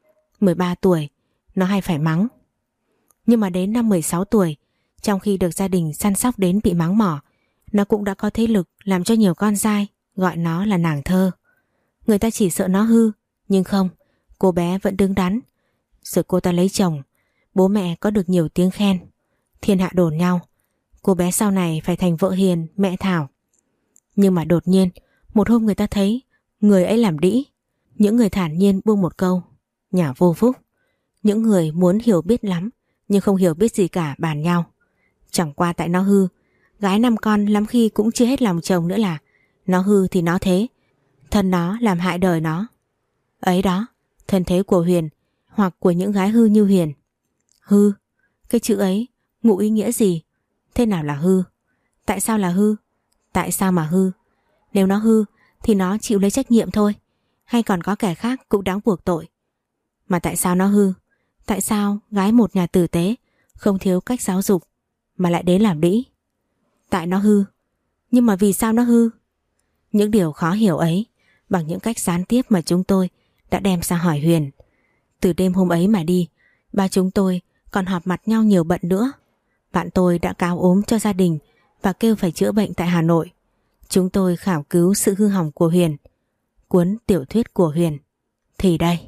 13 tuổi, nó hay phải mắng. Nhưng mà đến năm 16 tuổi, trong khi được gia đình săn sóc đến bị mắng mỏ, nó cũng đã có thế lực làm cho nhiều con dai gọi nó là nàng thơ. Người ta chỉ sợ nó hư, nhưng không, cô bé vẫn đứng đắn. Rồi cô ta lấy chồng, bố mẹ có được nhiều tiếng khen. Thiên hạ đồn nhau, cô bé sau này phải thành vợ hiền, mẹ thảo. Nhưng mà đột nhiên, một hôm người ta thấy người ấy làm đĩ. Những người thản nhiên buông một câu, nhà vô phúc. Những người muốn hiểu biết lắm, nhưng không hiểu biết gì cả bàn nhau. Chẳng qua tại nó hư, gái 5 con lắm khi cũng chưa hết lòng chồng nữa là. Nó hư thì nó thế, thân nó làm hại đời nó. Ấy đó, thân thế của Huyền, hoặc của những gái hư như Huyền. Hư, cái chữ ấy ngụ ý nghĩa gì? Thế nào là hư? Tại sao là hư? Tại sao mà hư? Nếu nó hư thì nó chịu lấy trách nhiệm thôi, hay còn có kẻ khác cũng đáng buộc tội? Mà tại sao nó hư? Tại sao gái một nhà tử tế, không thiếu cách giáo dục mà lại đến làm đĩ? Tại nó hư. Nhưng mà vì sao nó hư? Những điều khó hiểu ấy bằng những cách gián tiếp mà chúng tôi đã đem ra hỏi Huyền. Từ đêm hôm ấy mà đi, ba chúng tôi còn họp mặt nhau nhiều bận nữa. Bạn tôi đã cáo ốm cho gia đình và kêu phải chữa bệnh tại Hà Nội. Chúng tôi khảo cứu sự hư hỏng của Huyền. Cuốn tiểu thuyết của Huyền thì đây.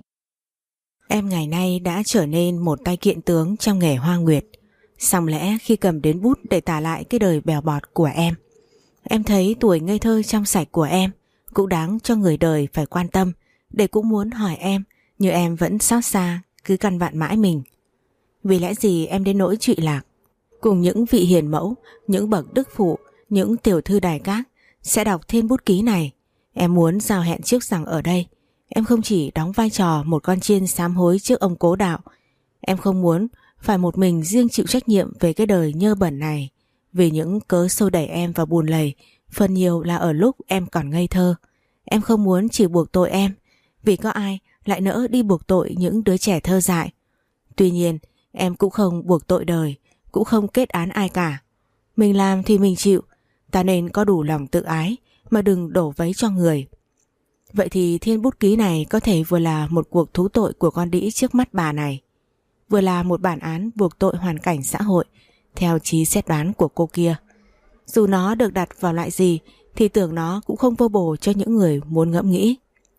Em ngày nay đã trở nên một tay kiện tướng trong nghề hoa nguyệt. Song lẽ khi cầm đến bút để tả lại cái đời bèo bọt của em thấy tuổi ngây thơ trong sạch của em cũng đáng cho người đời phải quan tâm, để cũng muốn hỏi em, như em vẫn xót xa cứ căn vặn mãi mình. Vì lẽ gì em đến nỗi trụy lạc? Cùng những vị hiền mẫu, những bậc đức phụ, những tiểu thư đài các sẽ đọc thêm bút ký này. Em muốn giao hẹn trước rằng ở đây em không chỉ đóng vai trò một con chiên sám hối trước ông cố đạo. Em không muốn phải một mình riêng chịu trách nhiệm về cái đời nhơ bẩn này, vì những cớ xô đẩy em vào bùn lầy phần nhiều là ở lúc em còn ngây thơ. Em không muốn chỉ buộc tội em, vì có ai lại nỡ đi buộc tội những đứa trẻ thơ dại. Tuy nhiên em cũng không buộc tội đời, cũng không kết án ai cả. Mình làm thì mình chịu, ta nên có đủ lòng tự ái mà đừng đổ vấy cho người. Vậy thì thiên bút ký này có thể vừa là một cuộc thú tội của con đĩ trước mắt bà này, vừa là một bản án buộc tội hoàn cảnh xã hội theo trí xét đoán của cô kia. Dù nó được đặt vào loại gì thì tưởng nó cũng không vô bổ cho những người muốn ngẫm nghĩ.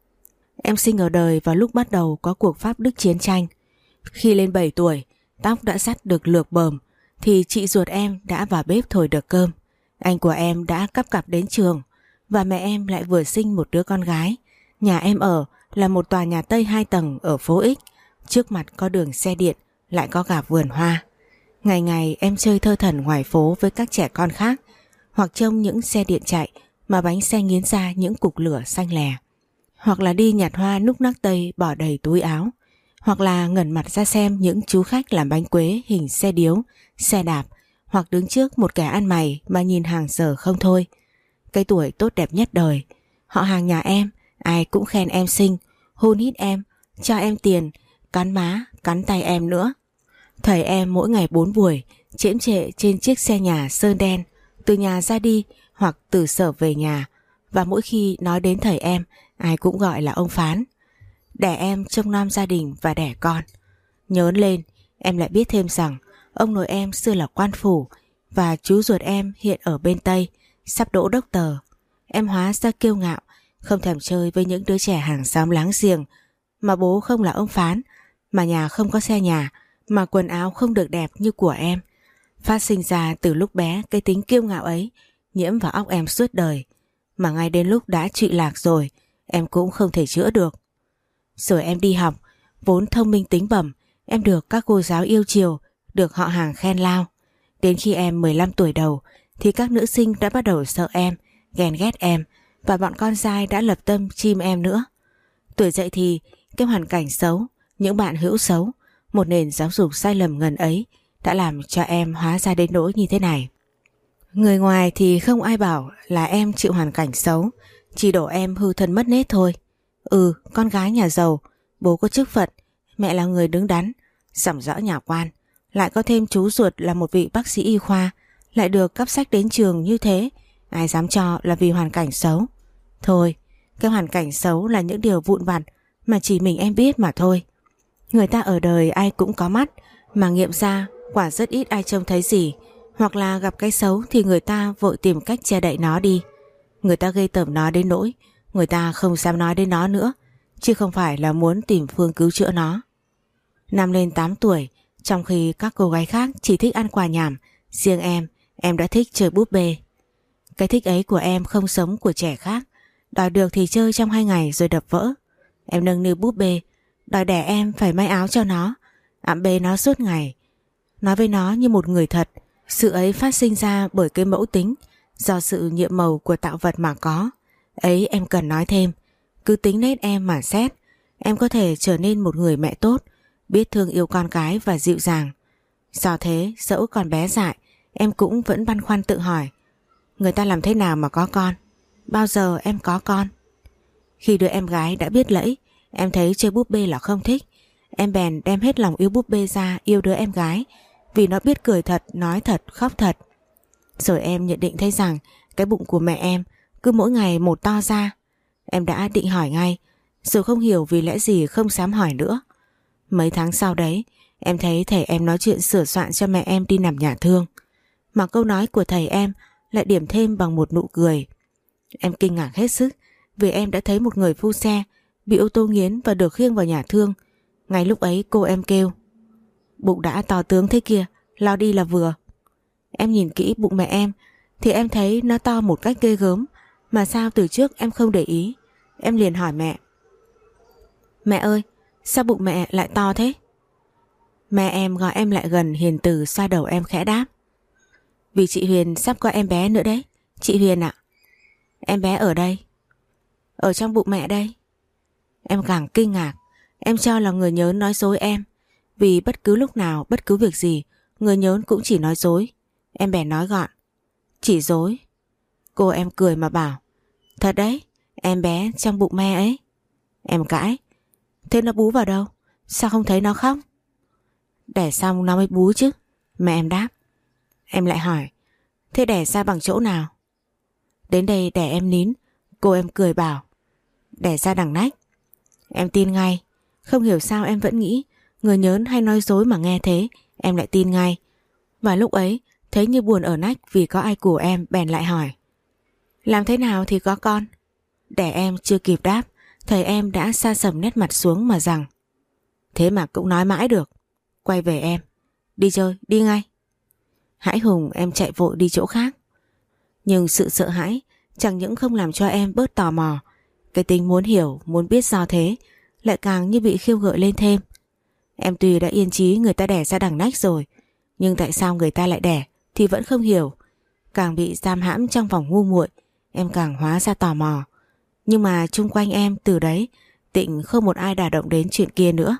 Em sinh ở đời vào lúc bắt đầu có cuộc Pháp Đức chiến tranh. Khi lên 7 tuổi, tóc đã sắt được lược bờm, thì chị ruột em đã vào bếp thổi được cơm. Anh của em đã cắp cặp đến trường, và mẹ em lại vừa sinh một đứa con gái. Nhà em ở là một tòa nhà Tây 2 tầng ở phố X. Trước mặt có đường xe điện, lại có cả vườn hoa. Ngày ngày em chơi thơ thẩn ngoài phố với các trẻ con khác, hoặc trông những xe điện chạy mà bánh xe nghiến ra những cục lửa xanh lè, hoặc là đi nhặt hoa núc nắc Tây bỏ đầy túi áo, hoặc là ngẩn mặt ra xem những chú khách làm bánh quế hình xe điếu, xe đạp, hoặc đứng trước một kẻ ăn mày mà nhìn hàng giờ không thôi. Cái tuổi tốt đẹp nhất đời. Họ hàng nhà em ai cũng khen em xinh, hôn hít em, cho em tiền, cắn má, cắn tay em nữa. Thầy em mỗi ngày 4 buổi chễm chệ trên chiếc xe nhà sơn đen, từ nhà ra đi hoặc từ sở về nhà. Và mỗi khi nói đến thầy em, ai cũng gọi là ông Phán. Đẻ em trông nom gia đình và đẻ con. Nhớn lên, em lại biết thêm rằng Ông nội em xưa là quan phủ và chú ruột em hiện ở bên Tây, sắp đỗ đốc tờ. Em hóa ra kiêu ngạo, không thèm chơi với những đứa trẻ hàng xóm láng giềng, mà bố không là ông phán, mà nhà không có xe nhà, mà quần áo không được đẹp như của em. Phát sinh ra từ lúc bé cái tính kiêu ngạo ấy nhiễm vào óc em suốt đời, mà ngay đến lúc đã trụy lạc rồi em cũng không thể chữa được. Rồi em đi học, vốn thông minh tính bẩm, em được các cô giáo yêu chiều, được họ hàng khen lao. Đến khi em 15 tuổi đầu thì các nữ sinh đã bắt đầu sợ em, ghen ghét em, và bọn con trai đã lập tâm chim em nữa. Tuổi dậy thì cái hoàn cảnh xấu, những bạn hữu xấu, một nền giáo dục sai lầm ngần ấy đã làm cho em hóa ra đến nỗi như thế này. Người ngoài thì không ai bảo là em chịu hoàn cảnh xấu, chỉ đổ em hư thân mất nết thôi. Con gái nhà giàu, bố có chức phận, mẹ là người đứng đắn, sòng rõ nhà quan, lại có thêm chú ruột là một vị bác sĩ y khoa, lại được cắp sách đến trường như thế, ai dám cho là vì hoàn cảnh xấu. Thôi, cái hoàn cảnh xấu là những điều vụn vặt mà chỉ mình em biết mà thôi. Người ta ở đời ai cũng có mắt, mà nghiệm ra quả rất ít ai trông thấy gì, hoặc là gặp cái xấu thì người ta vội tìm cách che đậy nó đi. Người ta gây tởm nó đến nỗi người ta không dám nói đến nó nữa, chứ không phải là muốn tìm phương cứu chữa nó. Năm lên 8 tuổi, trong khi các cô gái khác chỉ thích ăn quà nhảm, riêng em đã thích chơi búp bê. Cái thích ấy của em không giống của trẻ khác, đòi được thì chơi trong 2 ngày rồi đập vỡ. Em nâng niu búp bê, đòi đẻ em phải may áo cho nó, ẵm bê nó suốt ngày, nói với nó như một người thật. Sự ấy phát sinh ra bởi cái mẫu tính, do sự nhiệm màu của tạo vật mà có. Ấy em cần nói thêm, cứ tính nết em mà xét, em có thể trở nên một người mẹ tốt, biết thương yêu con cái và dịu dàng. Do thế, dẫu còn bé dại, em cũng vẫn băn khoăn tự hỏi, người ta làm thế nào mà có con? Bao giờ em có con? Khi đứa em gái đã biết lẫy, em thấy chơi búp bê là không thích. Em bèn đem hết lòng yêu búp bê ra yêu đứa em gái, vì nó biết cười thật, nói thật, khóc thật. Rồi em nhận định thấy rằng cái bụng của mẹ em cứ mỗi ngày một to ra. Em đã định hỏi ngay, rồi không hiểu vì lẽ gì không dám hỏi nữa. Mấy tháng sau đấy, em thấy thầy em nói chuyện sửa soạn cho mẹ em đi nằm nhà thương, mà câu nói của thầy em lại điểm thêm bằng một nụ cười. Em kinh ngạc hết sức, vì em đã thấy một người phu xe bị ô tô nghiến và được khiêng vào nhà thương. Ngay lúc ấy cô em kêu, bụng đã to tướng thế kia, lo đi là vừa. Em nhìn kỹ bụng mẹ em thì em thấy nó to một cách ghê gớm, mà sao từ trước em không để ý. Em liền hỏi mẹ, mẹ ơi, sao bụng mẹ lại to thế? Mẹ em gọi em lại gần, hiền từ xoa đầu em khẽ đáp, vì chị Huyền sắp có em bé nữa đấy. Chị Huyền ạ. Em bé ở đây, ở trong bụng mẹ đây. Em càng kinh ngạc, em cho là người nhớn nói dối em, vì bất cứ lúc nào, bất cứ việc gì, người nhớn cũng chỉ nói dối. Em bèn nói gọn, chỉ dối. Cô em cười mà bảo, thật đấy, em bé trong bụng mẹ ấy. Em cãi, thế nó bú vào đâu? Sao không thấy nó khóc? Đẻ xong nó mới bú chứ. Mẹ em đáp. Em lại hỏi, thế đẻ ra bằng chỗ nào? Đến đây đẻ em nín. Cô em cười bảo, đẻ ra đằng nách. Em tin ngay. Không hiểu sao em vẫn nghĩ người nhớn hay nói dối, mà nghe thế em lại tin ngay. Và lúc ấy thấy như buồn ở nách vì có ai của em, bèn lại hỏi, làm thế nào thì có con? Để em chưa kịp đáp, thầy em đã sa sầm nét mặt xuống mà rằng, thế mà cũng nói mãi được. Quay về em, đi chơi, đi ngay. Hãi hùng em chạy vội đi chỗ khác. Nhưng sự sợ hãi chẳng những không làm cho em bớt tò mò, cái tính muốn hiểu, muốn biết do thế lại càng như bị khiêu gợi lên thêm. Em tuy đã yên chí người ta đẻ ra đằng nách rồi, nhưng tại sao người ta lại đẻ thì vẫn không hiểu. Càng bị giam hãm trong vòng ngu muội, em càng hóa ra tò mò. Nhưng mà chung quanh em từ đấy tịnh không một ai đả động đến chuyện kia nữa.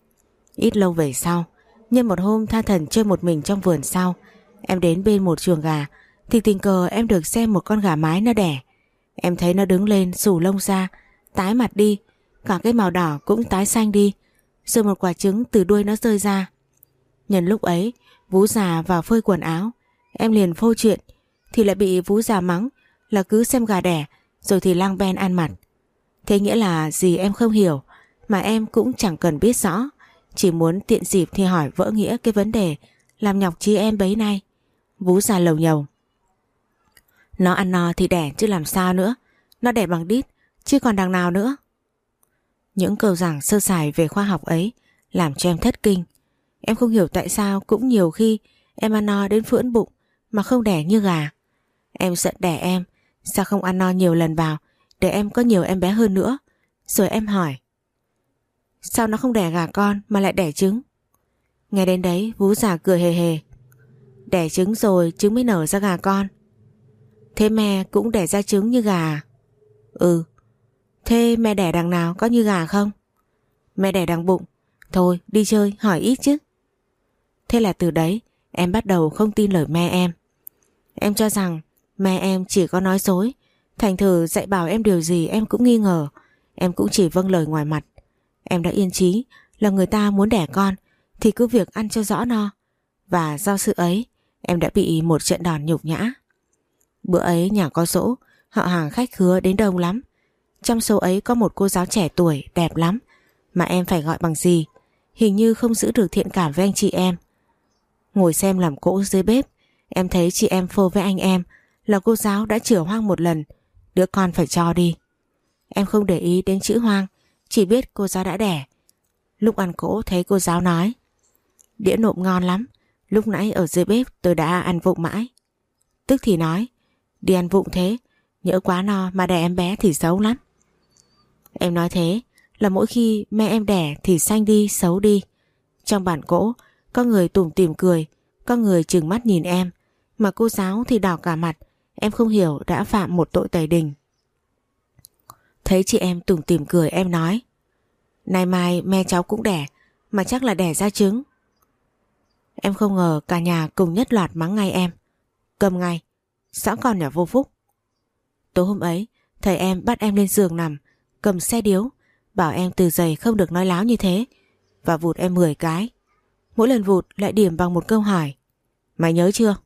Ít lâu về sau, nhân một hôm tha thần chơi một mình trong vườn sau, em đến bên một chuồng gà thì tình cờ em được xem một con gà mái nó đẻ. Em thấy nó đứng lên xù lông ra, tái mặt đi, cả cái màu đỏ cũng tái xanh đi, rồi một quả trứng từ đuôi nó rơi ra. Nhân lúc ấy vú già vào phơi quần áo, em liền phô chuyện thì lại bị vú già mắng là cứ xem gà đẻ rồi thì lang ben ăn mặt. Thế nghĩa là gì em không hiểu, mà em cũng chẳng cần biết rõ, chỉ muốn tiện dịp thì hỏi vỡ nghĩa cái vấn đề làm nhọc trí em bấy nay. Vú già lầu nhầu. Nó ăn no thì đẻ chứ làm sao nữa. Nó đẻ bằng đít chứ còn đằng nào nữa. Những câu giảng sơ sài về khoa học ấy làm cho em thất kinh. Em không hiểu tại sao cũng nhiều khi em ăn no đến phưỡn bụng mà không đẻ như gà. Em giận đẻ em, sao không ăn no nhiều lần vào để em có nhiều em bé hơn nữa. Rồi em hỏi, sao nó không đẻ gà con mà lại đẻ trứng? Nghe đến đấy vú già cười hề hề. Đẻ trứng rồi trứng mới nở ra gà con. Thế mẹ cũng đẻ ra trứng như gà à? Ừ. Thế mẹ đẻ đằng nào có như gà không? Mẹ đẻ đằng bụng. Thôi đi chơi hỏi ít chứ. Thế là từ đấy em bắt đầu không tin lời mẹ em. Em cho rằng mẹ em chỉ có nói dối, thành thử dạy bảo em điều gì em cũng nghi ngờ. Em cũng chỉ vâng lời ngoài mặt. Em đã yên chí là người ta muốn đẻ con thì cứ việc ăn cho rõ no. Và do sự ấy em đã bị một trận đòn nhục nhã. Bữa ấy nhà có giỗ, họ hàng khách khứa đến đông lắm. Trong số ấy có một cô giáo trẻ tuổi đẹp lắm mà em phải gọi bằng gì. Hình như không giữ được thiện cảm với anh chị em. Ngồi xem làm cỗ dưới bếp, em thấy chị em phô với anh em là cô giáo đã chửa hoang một lần, đứa con phải cho đi. Em không để ý đến chữ hoang, chỉ biết cô giáo đã đẻ. Lúc ăn cỗ thấy cô giáo nói, đĩa nộm ngon lắm, lúc nãy ở dưới bếp tôi đã ăn vụng mãi. Tức thì nói, đi ăn vụng thế, nhỡ quá no mà đẻ em bé thì xấu lắm. Em nói thế là mỗi khi mẹ em đẻ thì xanh đi xấu đi. Trong bản cỗ có người tủm tỉm cười, có người trừng mắt nhìn em, mà cô giáo thì đỏ cả mặt. Em không hiểu đã phạm một tội tày đình. Thấy chị em tủm tỉm cười em nói, nay mai mẹ cháu cũng đẻ, mà chắc là đẻ ra trứng. Em không ngờ cả nhà cùng nhất loạt mắng ngay em. Cầm ngay, rõ con nhỏ vô phúc. Tối hôm ấy thầy em bắt em lên giường nằm, cầm xe điếu, bảo em từ giày không được nói láo như thế, và vụt em 10 cái. Mỗi lần vụt lại điểm bằng một câu hỏi, mày nhớ chưa?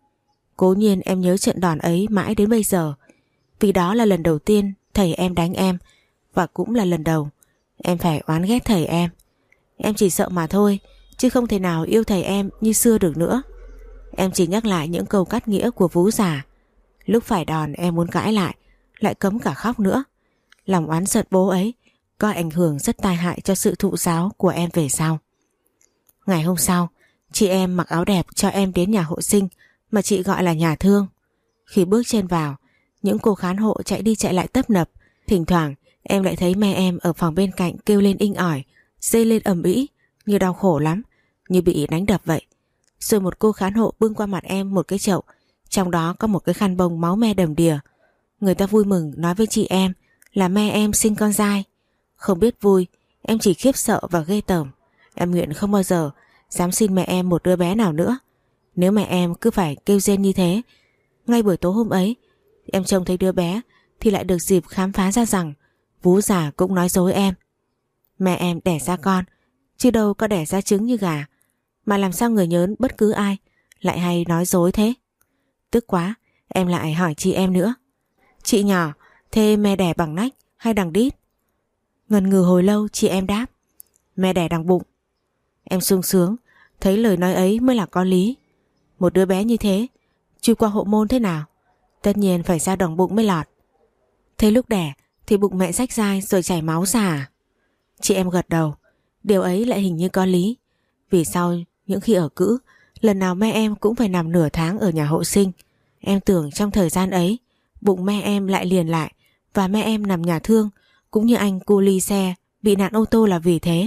Cố nhiên em nhớ trận đòn ấy mãi đến bây giờ, vì đó là lần đầu tiên thầy em đánh em, và cũng là lần đầu em phải oán ghét thầy em. Em chỉ sợ mà thôi, chứ không thể nào yêu thầy em như xưa được nữa. Em chỉ nhắc lại những câu cắt nghĩa của vú già. Lúc phải đòn em muốn cãi lại cấm cả khóc nữa. Lòng oán giận bố ấy có ảnh hưởng rất tai hại cho sự thụ giáo của em về sau. Ngày hôm sau, chị em mặc áo đẹp cho em đến nhà hộ sinh mà chị gọi là nhà thương. Khi bước chân vào, những cô khán hộ chạy đi chạy lại tấp nập. Thỉnh thoảng em lại thấy mẹ em ở phòng bên cạnh kêu lên inh ỏi, rên lên ầm ĩ như đau khổ lắm, như bị đánh đập vậy. Rồi một cô khán hộ bưng qua mặt em một cái chậu, trong đó có một cái khăn bông máu me đầm đìa. Người ta vui mừng nói với chị em là mẹ em sinh con trai. Không biết vui, em chỉ khiếp sợ và ghê tởm. Em nguyện không bao giờ dám xin mẹ em một đứa bé nào nữa. Nếu mẹ em cứ phải kêu rên như thế. Ngay buổi tối hôm ấy, em trông thấy đứa bé thì lại được dịp khám phá ra rằng vú già cũng nói dối em. Mẹ em đẻ ra con, chứ đâu có đẻ ra trứng như gà. Mà làm sao người nhớn bất cứ ai lại hay nói dối thế? Tức quá, em lại hỏi chị em nữa. Chị nhỏ, thế mẹ đẻ bằng nách hay đằng đít? Ngần ngừ hồi lâu chị em đáp, mẹ đẻ đằng bụng. Em sung sướng, thấy lời nói ấy mới là có lý. Một đứa bé như thế, chui qua hộ môn thế nào? Tất nhiên phải ra đằng bụng mới lọt. Thế lúc đẻ thì bụng mẹ rách rai rồi chảy máu ra à? Chị em gật đầu, điều ấy lại hình như có lý. Vì sau những khi ở cữ, lần nào mẹ em cũng phải nằm nửa tháng ở nhà hộ sinh. Em tưởng trong thời gian ấy bụng mẹ em lại liền lại, và mẹ em nằm nhà thương cũng như anh cu ly xe bị nạn ô tô là vì thế.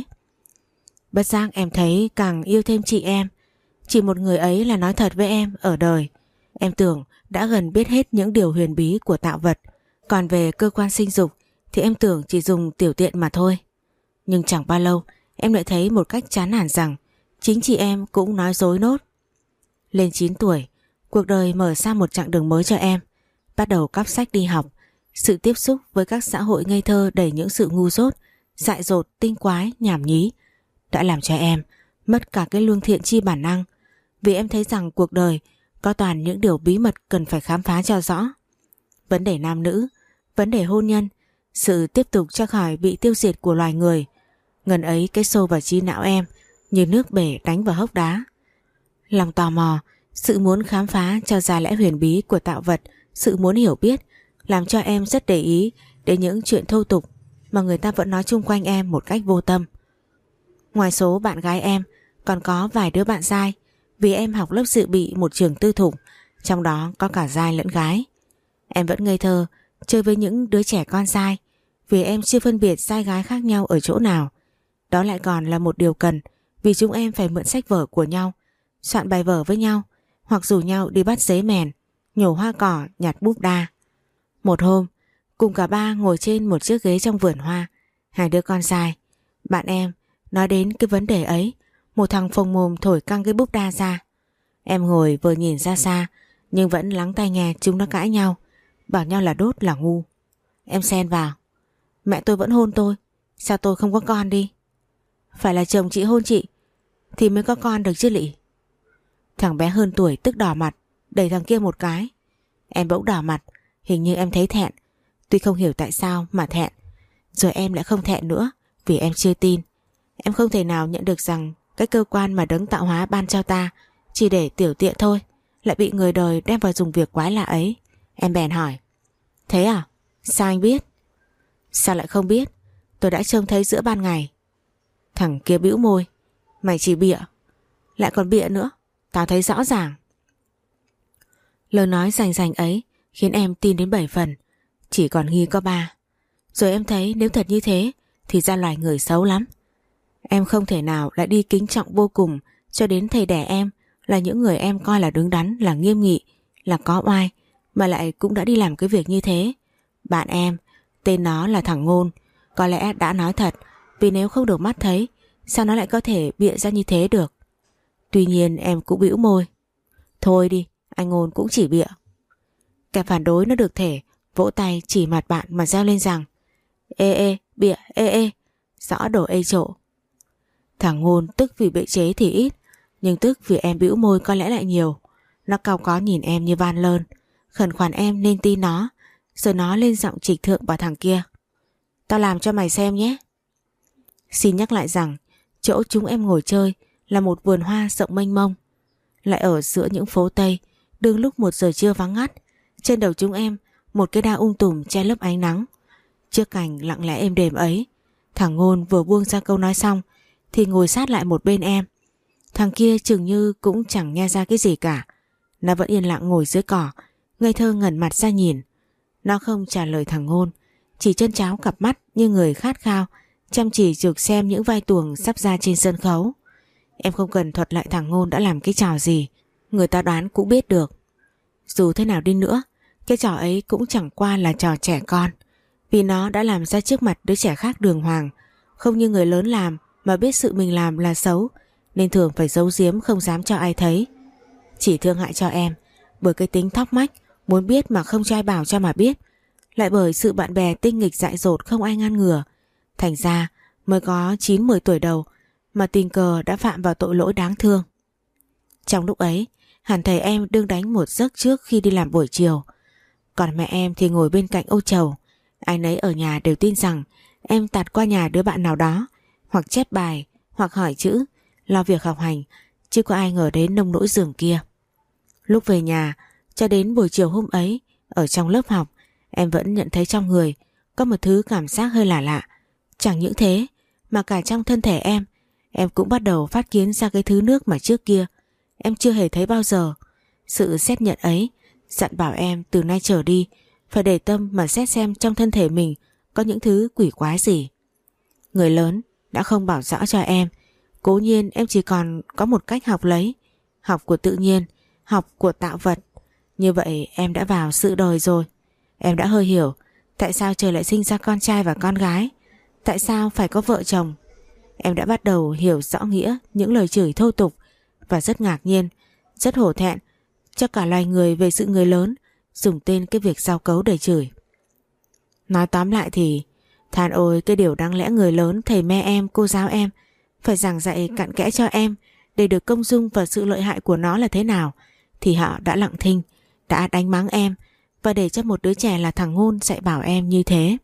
Bất giác em thấy càng yêu thêm chị em. Chỉ một người ấy là nói thật với em ở đời. Em tưởng đã gần biết hết những điều huyền bí của tạo vật. Còn về cơ quan sinh dục thì em tưởng chỉ dùng tiểu tiện mà thôi. Nhưng chẳng bao lâu em lại thấy một cách chán nản rằng chính chị em cũng nói dối nốt. Lên 9 tuổi, cuộc đời mở ra một chặng đường mới cho em. Bắt đầu cắp sách đi học. Sự tiếp xúc với các xã hội ngây thơ đầy những sự ngu dốt, dại dột, tinh quái, nhảm nhí đã làm cho em mất cả cái lương thiện chi bản năng. Vì em thấy rằng cuộc đời có toàn những điều bí mật cần phải khám phá cho rõ. Vấn đề nam nữ, vấn đề hôn nhân, sự tiếp tục tra khỏi bị tiêu diệt của loài người. Ngần ấy cái xô vào trí não em như nước bể đánh vào hốc đá. Lòng tò mò, sự muốn khám phá cho ra lẽ huyền bí của tạo vật, sự muốn hiểu biết làm cho em rất để ý đến những chuyện thô tục mà người ta vẫn nói chung quanh em một cách vô tâm. Ngoài số bạn gái em còn có vài đứa bạn trai, vì em học lớp dự bị một trường tư thục, trong đó có cả trai lẫn gái. Em vẫn ngây thơ chơi với những đứa trẻ con trai, vì em chưa phân biệt trai gái khác nhau ở chỗ nào. Đó lại còn là một điều cần, vì chúng em phải mượn sách vở của nhau, soạn bài vở với nhau, hoặc rủ nhau đi bắt dế mèn, nhổ hoa cỏ, nhặt búp đa. Một hôm, cùng cả ba ngồi trên một chiếc ghế trong vườn hoa, hai đứa con trai. Bạn em nói đến cái vấn đề ấy, một thằng phồng mồm thổi căng cái búp đa ra. Em ngồi vừa nhìn ra xa, nhưng vẫn lắng tai nghe chúng nó cãi nhau, bảo nhau là đốt là ngu. Em xen vào: mẹ tôi vẫn hôn tôi, sao tôi không có con đi? Phải là chồng chị hôn chị thì mới có con được chứ lị. Thằng bé hơn tuổi tức đỏ mặt, đẩy thằng kia một cái. Em bỗng đỏ mặt, hình như em thấy thẹn. Tuy không hiểu tại sao mà thẹn. Rồi em lại không thẹn nữa, vì em chưa tin. Em không thể nào nhận được rằng cái cơ quan mà đấng tạo hóa ban cho ta chỉ để tiểu tiện thôi, lại bị người đời đem vào dùng việc quái lạ ấy. Em bèn hỏi: thế à? Sao anh biết? Sao lại không biết? Tôi đã trông thấy giữa ban ngày. Thằng kia bĩu môi: mày chỉ bịa. Lại còn bịa nữa, tao thấy rõ ràng. Lời nói rành rành ấy khiến em tin đến 7 phần, chỉ còn nghi có 3. Rồi em thấy nếu thật như thế thì ra loài người xấu lắm. Em không thể nào lại đi kính trọng vô cùng cho đến thầy đẻ em, là những người em coi là đứng đắn, là nghiêm nghị, là có oai, mà lại cũng đã đi làm cái việc như thế. Bạn em, tên nó là thằng Ngôn, có lẽ đã nói thật, vì nếu không được mắt thấy, sao nó lại có thể bịa ra như thế được? Tuy nhiên em cũng bĩu môi: thôi đi, anh Ngôn cũng chỉ bịa. Kẻ phản đối nó được thể vỗ tay chỉ mặt bạn mà reo lên rằng: ê bịa, ê, rõ đồ ê trộ. Thằng Ngôn tức vì bị chế thì ít, nhưng tức vì em bĩu môi có lẽ lại nhiều. Nó cau có nhìn em như van lơn, khẩn khoản em nên tin nó. Rồi nó lên giọng trịch thượng vào thằng kia: tao làm cho mày xem nhé. Xin nhắc lại rằng chỗ chúng em ngồi chơi là một vườn hoa rộng mênh mông, lại ở giữa những phố Tây, đương lúc 1 giờ trưa vắng ngắt. Trên đầu chúng em một cái đa tùm che lấp ánh nắng. Trước cảnh lặng lẽ êm đềm ấy, thằng Ngôn vừa buông ra câu nói xong thì ngồi sát lại một bên em. Thằng kia chừng như cũng chẳng nghe ra cái gì cả. Nó vẫn yên lặng ngồi dưới cỏ, ngây thơ ngẩn mặt ra nhìn. Nó không trả lời thằng Ngôn, chỉ trân tráo cặp mắt như người khát khao, chăm chỉ trực xem những vai tuồng sắp ra trên sân khấu. Em không cần thuật lại thằng Ngôn đã làm cái trò gì, người ta đoán cũng biết được. Dù thế nào đi nữa, cái trò ấy cũng chẳng qua là trò trẻ con, vì nó đã làm ra trước mặt đứa trẻ khác đường hoàng, không như người lớn làm mà biết sự mình làm là xấu, nên thường phải giấu giếm không dám cho ai thấy. Chỉ thương hại cho em bởi cái tính thóc mách, muốn biết mà không cho ai bảo cho mà biết, lại bởi sự bạn bè tinh nghịch dại dột không ai ngăn ngừa. Thành ra mới có 9-10 tuổi đầu mà tình cờ đã phạm vào tội lỗi đáng thương. Trong lúc ấy, hẳn thầy em đương đánh một giấc trước khi đi làm buổi chiều. Còn mẹ em thì ngồi bên cạnh ô trầu. Ai nấy ở nhà đều tin rằng em tạt qua nhà đứa bạn nào đó, hoặc chép bài, hoặc hỏi chữ, lo việc học hành, chứ có ai ngờ đến nông nỗi giường kia. Lúc về nhà, cho đến buổi chiều hôm ấy, ở trong lớp học, em vẫn nhận thấy trong người có một thứ cảm giác hơi lạ lạ. Chẳng những thế, mà cả trong thân thể em cũng bắt đầu phát kiến ra cái thứ nước mà trước kia em chưa hề thấy bao giờ. Sự xét nhận ấy dặn bảo em từ nay trở đi phải để tâm mà xét xem trong thân thể mình có những thứ quỷ quái gì. Người lớn đã không bảo rõ cho em, cố nhiên em chỉ còn có một cách học lấy: học của tự nhiên, học của tạo vật. Như vậy em đã vào sự đời rồi. Em đã hơi hiểu tại sao trời lại sinh ra con trai và con gái, tại sao phải có vợ chồng. Em đã bắt đầu hiểu rõ nghĩa những lời chửi thô tục, và rất ngạc nhiên, rất hổ thẹn cho cả loài người về sự người lớn dùng tên cái việc giao cấu để chửi. Nói tóm lại thì than ôi cái điều đáng lẽ người lớn, thầy mẹ em, cô giáo em phải giảng dạy cặn kẽ cho em để được công dung và sự lợi hại của nó là thế nào, thì họ đã lặng thinh, đã đánh mắng em và để cho một đứa trẻ là thằng Ngôn dạy bảo em như thế.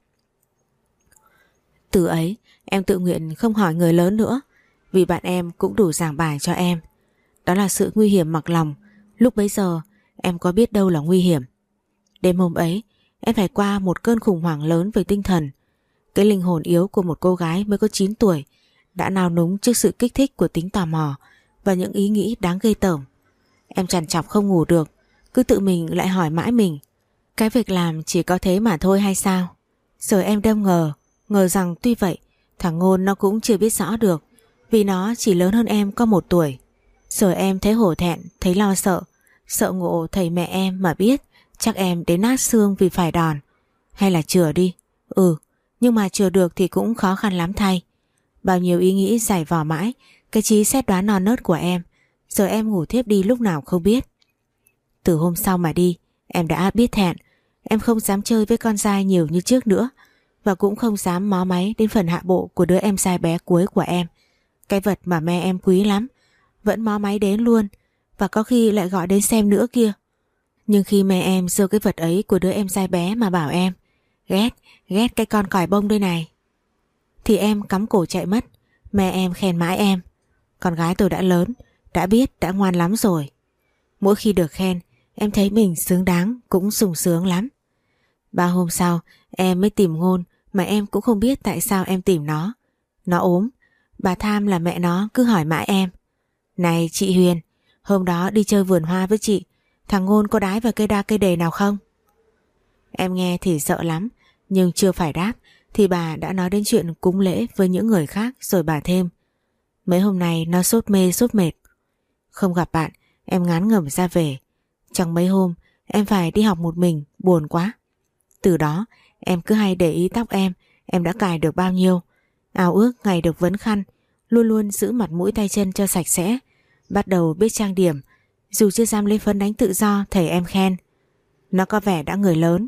Từ ấy em tự nguyện không hỏi người lớn nữa, vì bạn em cũng đủ giảng bài cho em. Đó là sự nguy hiểm mặc lòng. Lúc bấy giờ em có biết đâu là nguy hiểm. Đêm hôm ấy em phải qua một cơn khủng hoảng lớn về tinh thần. Cái linh hồn yếu của một cô gái mới có 9 tuổi đã nao núng trước sự kích thích của tính tò mò và những ý nghĩ đáng ghê tởm. Em trằn trọc không ngủ được, cứ tự mình lại hỏi mãi mình, cái việc làm chỉ có thế mà thôi hay sao? Rồi em đâm ngờ rằng tuy vậy thằng Ngôn nó cũng chưa biết rõ được, vì nó chỉ lớn hơn em có 1 tuổi. Rồi em thấy hổ thẹn, thấy lo sợ ngộ thầy mẹ em mà biết chắc em đến nát xương vì phải đòn. Hay là chừa đi. Nhưng mà chừa được thì cũng khó khăn lắm thay. Bao nhiêu ý nghĩ giải vò mãi cái trí xét đoán non nớt của em, rồi em ngủ thiếp đi lúc nào không biết. Từ hôm sau mà đi, em đã biết thẹn. Em không dám chơi với con trai nhiều như trước nữa, và cũng không dám mó máy đến phần hạ bộ của đứa em trai bé cuối của em. Cái vật mà mẹ em quý lắm vẫn mó máy đến luôn, và có khi lại gọi đến xem nữa kia. Nhưng khi mẹ em giơ cái vật ấy của đứa em trai bé mà bảo em ghét cái con còi bông đây này, thì em cắm cổ chạy mất. Mẹ em khen mãi em, con gái tôi đã lớn, đã biết, đã ngoan lắm rồi. Mỗi khi được khen em thấy mình xứng đáng, cũng sung sướng lắm. 3 hôm sau em mới tìm Ngôn, mà em cũng không biết tại sao em tìm nó. Nó ốm, bà Tham là mẹ nó cứ hỏi mãi em, này chị Huyền, hôm đó đi chơi vườn hoa với chị, thằng Ngôn có đái vào cây đa cây đề nào không? Em nghe thì sợ lắm, nhưng chưa phải đáp thì bà đã nói đến chuyện cúng lễ với những người khác. Rồi bà thêm, mấy hôm nay nó sốt mê sốt mệt, không gặp bạn em ngán ngẩm ra về. Trong mấy hôm em phải đi học một mình, buồn quá. Từ đó em cứ hay để ý tóc em đã cài được bao nhiêu. Ao ước ngày được vấn khăn, luôn luôn giữ mặt mũi tay chân cho sạch sẽ. Bắt đầu biết trang điểm, dù chưa dám lấy phấn đánh tự do, thầy em khen. Nó có vẻ đã người lớn.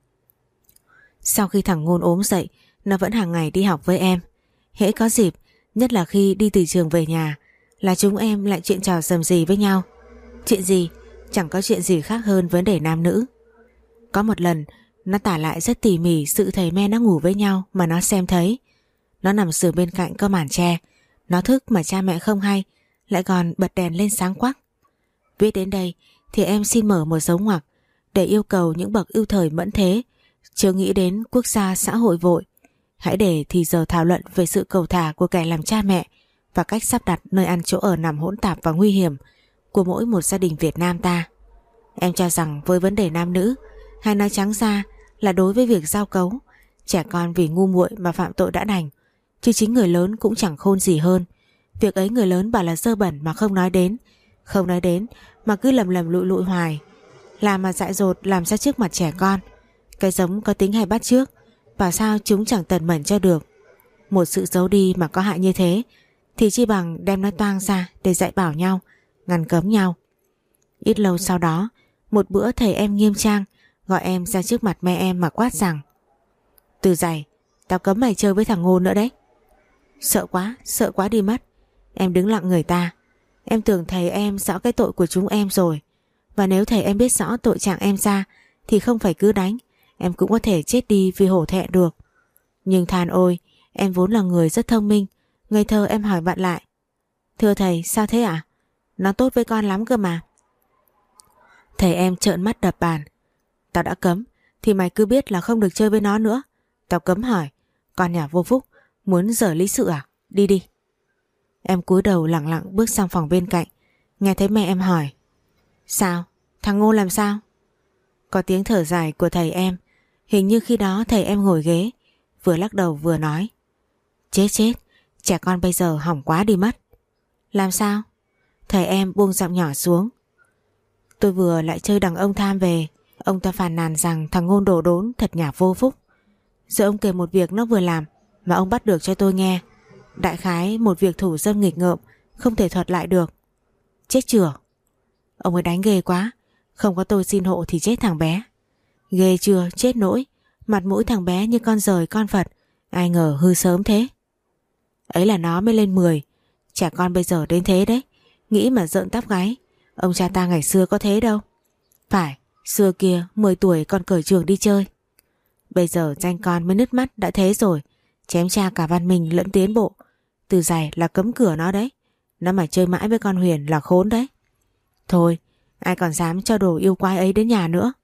Sau khi thằng Ngôn ốm dậy, nó vẫn hàng ngày đi học với em. Hễ có dịp, nhất là khi đi từ trường về nhà, là chúng em lại chuyện trò rầm rì với nhau. Chuyện gì? Chẳng có chuyện gì khác hơn vấn đề nam nữ. Có một lần nó tả lại rất tỉ mỉ sự thầy me nó ngủ với nhau mà nó xem thấy. Nó nằm giường bên cạnh có màn tre, nó thức mà cha mẹ không hay, lại còn bật đèn lên sáng quắc. Viết đến đây thì em xin mở một dấu ngoặc để yêu cầu những bậc ưu thời mẫn thế chưa nghĩ đến quốc gia xã hội vội. Hãy để thì giờ thảo luận về sự cầu thả của kẻ làm cha mẹ và cách sắp đặt nơi ăn chỗ ở nằm hỗn tạp và nguy hiểm của mỗi một gia đình Việt Nam ta. Em cho rằng với vấn đề nam nữ, hay nói trắng ra là đối với việc giao cấu, trẻ con vì ngu muội mà phạm tội đã đành, chứ chính người lớn cũng chẳng khôn gì hơn. Việc ấy người lớn bảo là dơ bẩn mà không nói đến mà cứ lầm lụi lụi hoài, làm mà dại dột làm ra trước mặt trẻ con. Cái giống có tính hay bắt chước, bảo sao chúng chẳng tần mẩn cho được. Một sự giấu đi mà có hại như thế thì chi bằng đem nó toang ra để dạy bảo nhau, ngăn cấm nhau. Ít lâu sau đó, một bữa thầy em nghiêm trang gọi em ra trước mặt mẹ em mà quát rằng: Từ Giày, tao cấm mày chơi với thằng Ngôn nữa đấy. Sợ quá đi mất. Em đứng lặng người ta. Em tưởng thầy em rõ cái tội của chúng em rồi, và nếu thầy em biết rõ tội trạng em ra thì không phải cứ đánh, em cũng có thể chết đi vì hổ thẹn được. Nhưng than ôi, em vốn là người rất thông minh, ngây thơ. Em hỏi vặn lại: Thưa thầy, sao thế ạ? Nó tốt với con lắm cơ mà. Thầy em trợn mắt đập bàn: Tao đã cấm thì mày cứ biết là không được chơi với nó nữa. Tao cấm hỏi, con nhà vô phúc, muốn dở lý sự à? Đi đi. Em cúi đầu lặng lặng bước sang phòng bên cạnh, nghe thấy mẹ em hỏi: Sao? Thằng Ngô làm sao? Có tiếng thở dài của thầy em. Hình như khi đó thầy em ngồi ghế, vừa lắc đầu vừa nói: Chết, trẻ con bây giờ hỏng quá đi mất. Làm sao? Thầy em buông giọng nhỏ xuống: Tôi vừa lại chơi đằng ông Tham về. Ông ta phàn nàn rằng thằng Ngôn đồ đốn, thật nhà vô phúc. Rồi ông kể một việc nó vừa làm mà ông bắt được cho tôi nghe. Đại khái một việc thủ dâm nghịch ngợm, không thể thuật lại được. Chết chửa. Ông ấy đánh ghê quá, không có tôi xin hộ thì chết thằng bé. Ghê chưa, chết nỗi. Mặt mũi thằng bé như con giời con Phật, ai ngờ hư sớm thế. Ấy là nó mới lên 10, trẻ con bây giờ đến thế đấy. Nghĩ mà rợn tóc gáy. Ông cha ta ngày xưa có thế đâu. Phải, xưa kia 10 tuổi còn cởi trường đi chơi. Bây giờ danh con mới nứt mắt đã thế rồi, chém cha cả văn minh lẫn tiến bộ. Từ Giày là cấm cửa nó đấy. Nó mà chơi mãi với con Huyền là khốn đấy. Thôi, ai còn dám cho đồ yêu quái ấy đến nhà nữa.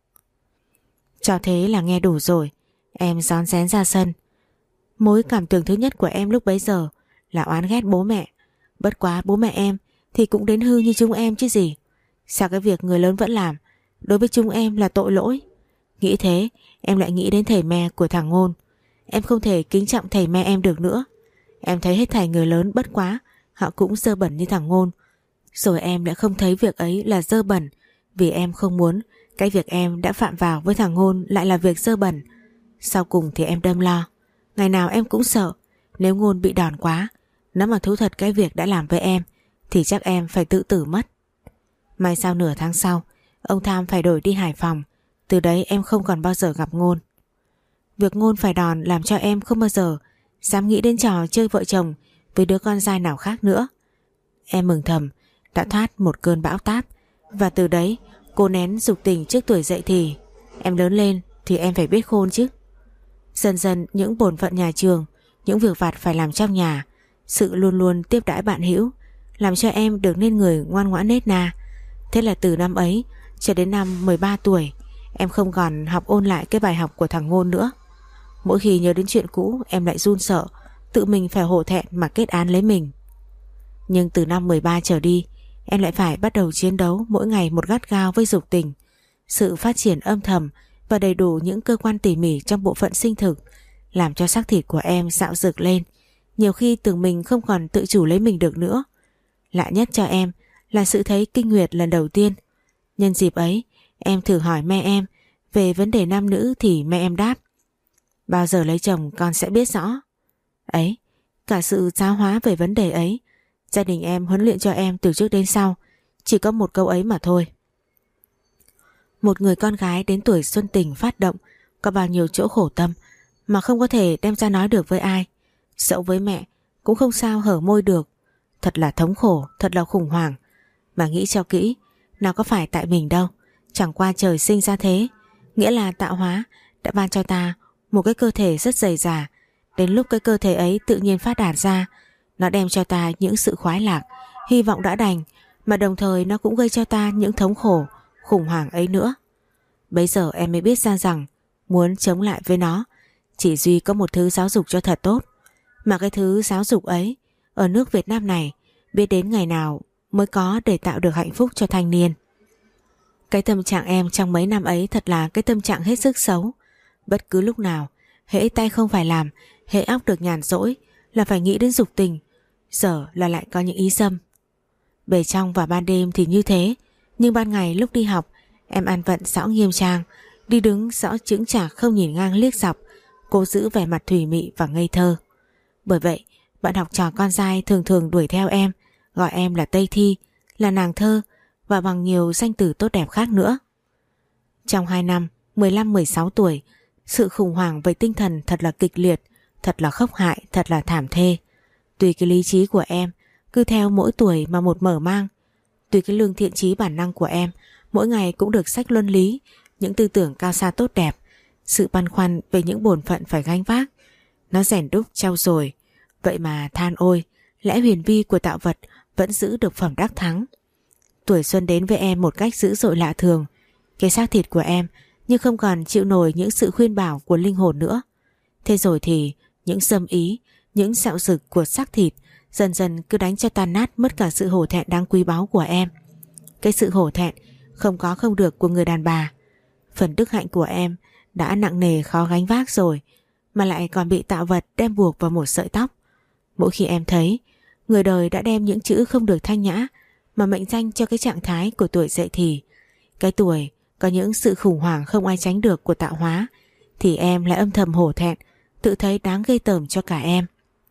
Cho thế là nghe đủ rồi. Em rón rén ra sân. Mối cảm tưởng thứ nhất của em lúc bấy giờ là oán ghét bố mẹ. Bất quá bố mẹ em thì cũng đến hư như chúng em chứ gì. Sao cái việc người lớn vẫn làm đối với chúng em là tội lỗi? Nghĩ thế em lại nghĩ đến thầy me của thằng Ngôn. Em không thể kính trọng thầy me em được nữa. Em thấy hết thảy người lớn bất quá họ cũng dơ bẩn như thằng Ngôn. Rồi em đã không thấy việc ấy là dơ bẩn, vì em không muốn cái việc em đã phạm vào với thằng Ngôn lại là việc dơ bẩn. Sau cùng thì em đâm lo. Ngày nào em cũng sợ nếu Ngôn bị đòn quá, nó mà thú thật cái việc đã làm với em thì chắc em phải tự tử mất. May sao nửa tháng sau ông Tham phải đổi đi Hải Phòng. Từ đấy em không còn bao giờ gặp Ngôn. Việc Ngôn phải đòn làm cho em không bao giờ dám nghĩ đến trò chơi vợ chồng với đứa con trai nào khác nữa. Em mừng thầm đã thoát một cơn bão táp. Và từ đấy cô nén dục tình trước tuổi dậy thì. Em lớn lên thì em phải biết khôn chứ. Dần dần những bổn phận nhà trường, những việc vặt phải làm trong nhà, sự luôn luôn tiếp đãi bạn hữu làm cho em được nên người ngoan ngoãn nết na. Thế là từ năm ấy cho đến năm 13 tuổi em không còn học ôn lại cái bài học của thằng Ngôn nữa. Mỗi khi nhớ đến chuyện cũ em lại run sợ, tự mình phải hổ thẹn mà kết án lấy mình. Nhưng từ năm 13 trở đi em lại phải bắt đầu chiến đấu mỗi ngày một gắt gao với dục tình. Sự phát triển âm thầm và đầy đủ những cơ quan tỉ mỉ trong bộ phận sinh thực làm cho xác thịt của em dạo rực lên. Nhiều khi tưởng mình không còn tự chủ lấy mình được nữa. Lạ nhất cho em là sự thấy kinh nguyệt lần đầu tiên. Nhân dịp ấy em thử hỏi mẹ em về vấn đề nam nữ thì mẹ em đáp: bao giờ lấy chồng con sẽ biết rõ. Ấy, cả sự giáo hóa về vấn đề ấy gia đình em huấn luyện cho em từ trước đến sau chỉ có một câu ấy mà thôi. Một người con gái đến tuổi xuân tình phát động có bao nhiêu chỗ khổ tâm mà không có thể đem ra nói được với ai. Dẫu với mẹ cũng không sao hở môi được. Thật là thống khổ, thật là khủng hoảng. Mà nghĩ cho kỹ, nào có phải tại mình đâu. Chẳng qua trời sinh ra thế, nghĩa là tạo hóa đã ban cho ta một cái cơ thể rất dày dả. Đến lúc cái cơ thể ấy tự nhiên phát đạt ra, nó đem cho ta những sự khoái lạc, hy vọng đã đành, mà đồng thời nó cũng gây cho ta những thống khổ, khủng hoảng ấy nữa. Bấy giờ em mới biết ra rằng muốn chống lại với nó chỉ duy có một thứ giáo dục cho thật tốt. Mà cái thứ giáo dục ấy ở nước Việt Nam này biết đến ngày nào mới có để tạo được hạnh phúc cho thanh niên. Cái tâm trạng em trong mấy năm ấy thật là cái tâm trạng hết sức xấu. Bất cứ lúc nào hễ tay không phải làm, hễ óc được nhàn rỗi là phải nghĩ đến dục tình. Giờ là lại có những ý dâm. Bề trong và ban đêm thì như thế, nhưng ban ngày lúc đi học em ăn vận rõ nghiêm trang, đi đứng rõ chững chạc, không nhìn ngang liếc dọc, cố giữ vẻ mặt thủy mị và ngây thơ. Bởi vậy bạn học trò con trai thường thường đuổi theo em, gọi em là Tây Thi, là nàng thơ và bằng nhiều danh từ tốt đẹp khác nữa. Trong 2 năm 15-16 tuổi, sự khủng hoảng về tinh thần thật là kịch liệt, thật là khốc hại, thật là thảm thê. Tùy cái lý trí của em cứ theo mỗi tuổi mà một mở mang, tùy cái lương thiện trí bản năng của em mỗi ngày cũng được sách luân lý, những tư tưởng cao xa tốt đẹp. Sự băn khoăn về những bổn phận phải gánh vác, nó rèn đúc trau dồi. Vậy mà than ôi, lẽ huyền vi của tạo vật vẫn giữ được phẩm đắc thắng. Tuổi xuân đến với em một cách dữ dội lạ thường. Cái xác thịt của em nhưng không còn chịu nổi những sự khuyên bảo của linh hồn nữa. Thế rồi thì những xâm ý, những dạo dực của xác thịt dần dần cứ đánh cho tan nát mất cả sự hổ thẹn đáng quý báu của em. Cái sự hổ thẹn không có không được của người đàn bà. Phần đức hạnh của em đã nặng nề khó gánh vác rồi, mà lại còn bị tạo vật đem buộc vào một sợi tóc. Mỗi khi em thấy người đời đã đem những chữ không được thanh nhã mà mệnh danh cho cái trạng thái của tuổi dậy thì, cái tuổi có những sự khủng hoảng không ai tránh được của tạo hóa, thì em lại âm thầm hổ thẹn, tự thấy đáng ghê tởm cho cả em.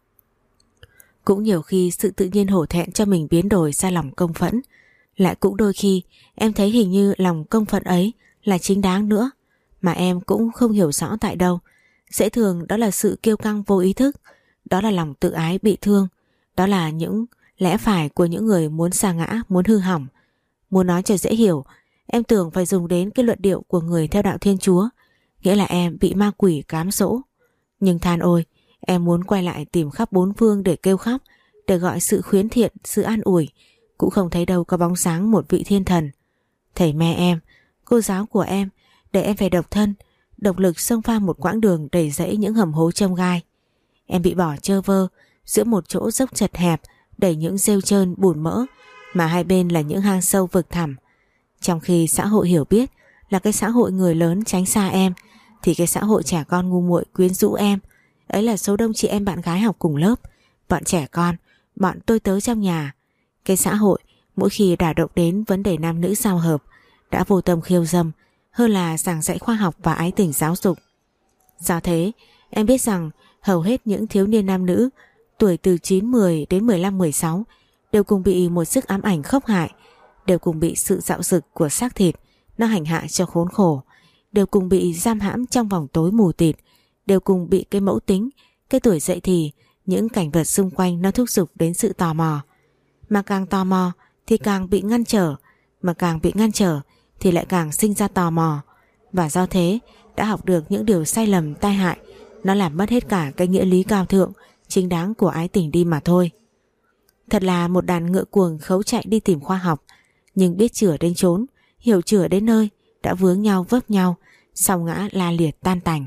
Cũng nhiều khi sự tự nhiên hổ thẹn cho mình biến đổi ra lòng công phẫn. Lại cũng đôi khi em thấy hình như lòng công phẫn ấy là chính đáng nữa, mà em cũng không hiểu rõ tại đâu. Dễ thường đó là sự kiêu căng vô ý thức, đó là lòng tự ái bị thương, đó là những lẽ phải của những người muốn sa ngã, muốn hư hỏng. Muốn nói cho dễ hiểu, em tưởng phải dùng đến cái luận điệu của người theo đạo Thiên Chúa, nghĩa là em bị ma quỷ cám dỗ. Nhưng than ôi, em muốn quay lại tìm khắp bốn phương để kêu khóc, để gọi sự khuyến thiện, sự an ủi, cũng không thấy đâu có bóng dáng một vị thiên thần. Thầy me em, cô giáo của em, để em phải độc thân, độc lực xông pha một quãng đường đầy rẫy những hầm hố chông gai. Em bị bỏ trơ vơ giữa một chỗ dốc chật hẹp đầy những rêu trơn bùn mỡ, mà hai bên là những hang sâu vực thẳm. Trong khi xã hội hiểu biết là cái xã hội người lớn tránh xa em, thì cái xã hội trẻ con ngu muội quyến rũ em. Ấy là số đông chị em bạn gái học cùng lớp, bọn trẻ con, bọn tôi tớ trong nhà. Cái xã hội mỗi khi đả động đến vấn đề nam nữ giao hợp đã vô tâm khiêu dâm hơn là giảng dạy khoa học và ái tình giáo dục. Do thế, em biết rằng hầu hết những thiếu niên nam nữ tuổi từ 9-10 đến 15-16 đều cùng bị một sức ám ảnh khốc hại, đều cùng bị sự dạo dực của xác thịt nó hành hạ cho khốn khổ, đều cùng bị giam hãm trong vòng tối mù tịt, đều cùng bị cái mẫu tính, cái tuổi dậy thì, những cảnh vật xung quanh nó thúc giục đến sự tò mò. Mà càng tò mò thì càng bị ngăn trở, mà càng bị ngăn trở thì lại càng sinh ra tò mò, và do thế đã học được những điều sai lầm tai hại, nó làm mất hết cả cái nghĩa lý cao thượng chính đáng của ái tình đi mà thôi. Thật là một đàn ngựa cuồng khấu chạy đi tìm khoa học, nhưng biết chửa đến chốn, hiểu chửa đến nơi, đã vướng nhau vấp nhau, sau ngã la liệt tan tành.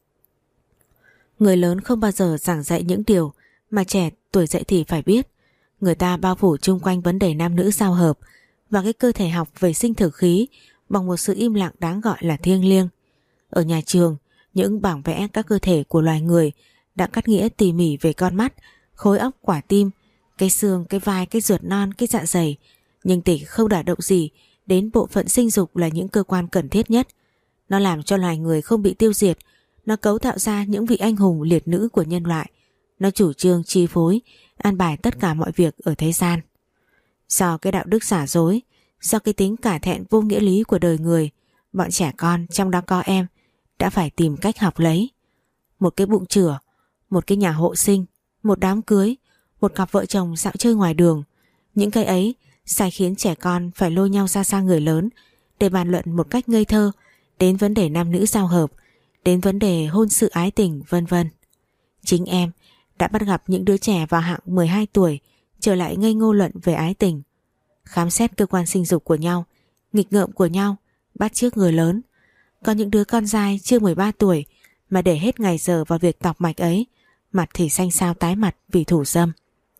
Người lớn không bao giờ giảng dạy những điều mà trẻ tuổi dậy thì phải biết. Người ta bao phủ chung quanh vấn đề nam nữ giao hợp và cái cơ thể học về sinh thực khí bằng một sự im lặng đáng gọi là thiêng liêng. Ở nhà trường, những bảng vẽ các cơ thể của loài người đã cắt nghĩa tỉ mỉ về con mắt, khối óc, quả tim, cái xương, cái vai, cái ruột non, cái dạ dày, nhưng tỉ không đả động gì đến bộ phận sinh dục là những cơ quan cần thiết nhất. Nó làm cho loài người không bị tiêu diệt, nó cấu tạo ra những vị anh hùng liệt nữ của nhân loại. Nó chủ trương chi phối, an bài tất cả mọi việc ở thế gian. Do cái đạo đức giả dối, do cái tính cả thẹn vô nghĩa lý của đời người, bọn trẻ con, trong đó có em, đã phải tìm cách học lấy. Một cái bụng chửa, một cái nhà hộ sinh, một đám cưới, một cặp vợ chồng dạo chơi ngoài đường. Những cái ấy sai khiến trẻ con phải lôi nhau ra xa người lớn để bàn luận một cách ngây thơ đến vấn đề nam nữ giao hợp, đến vấn đề hôn sự ái tình, vân vân. Chính em đã bắt gặp những đứa trẻ vào hạng 12 tuổi trở lại ngây ngô luận về ái tình, khám xét cơ quan sinh dục của nhau, nghịch ngợm của nhau, bắt chước người lớn. Có những đứa con dai chưa 13 tuổi mà để hết ngày giờ vào việc tọc mạch ấy, mặt thì xanh xao tái mặt vì thủ dâm.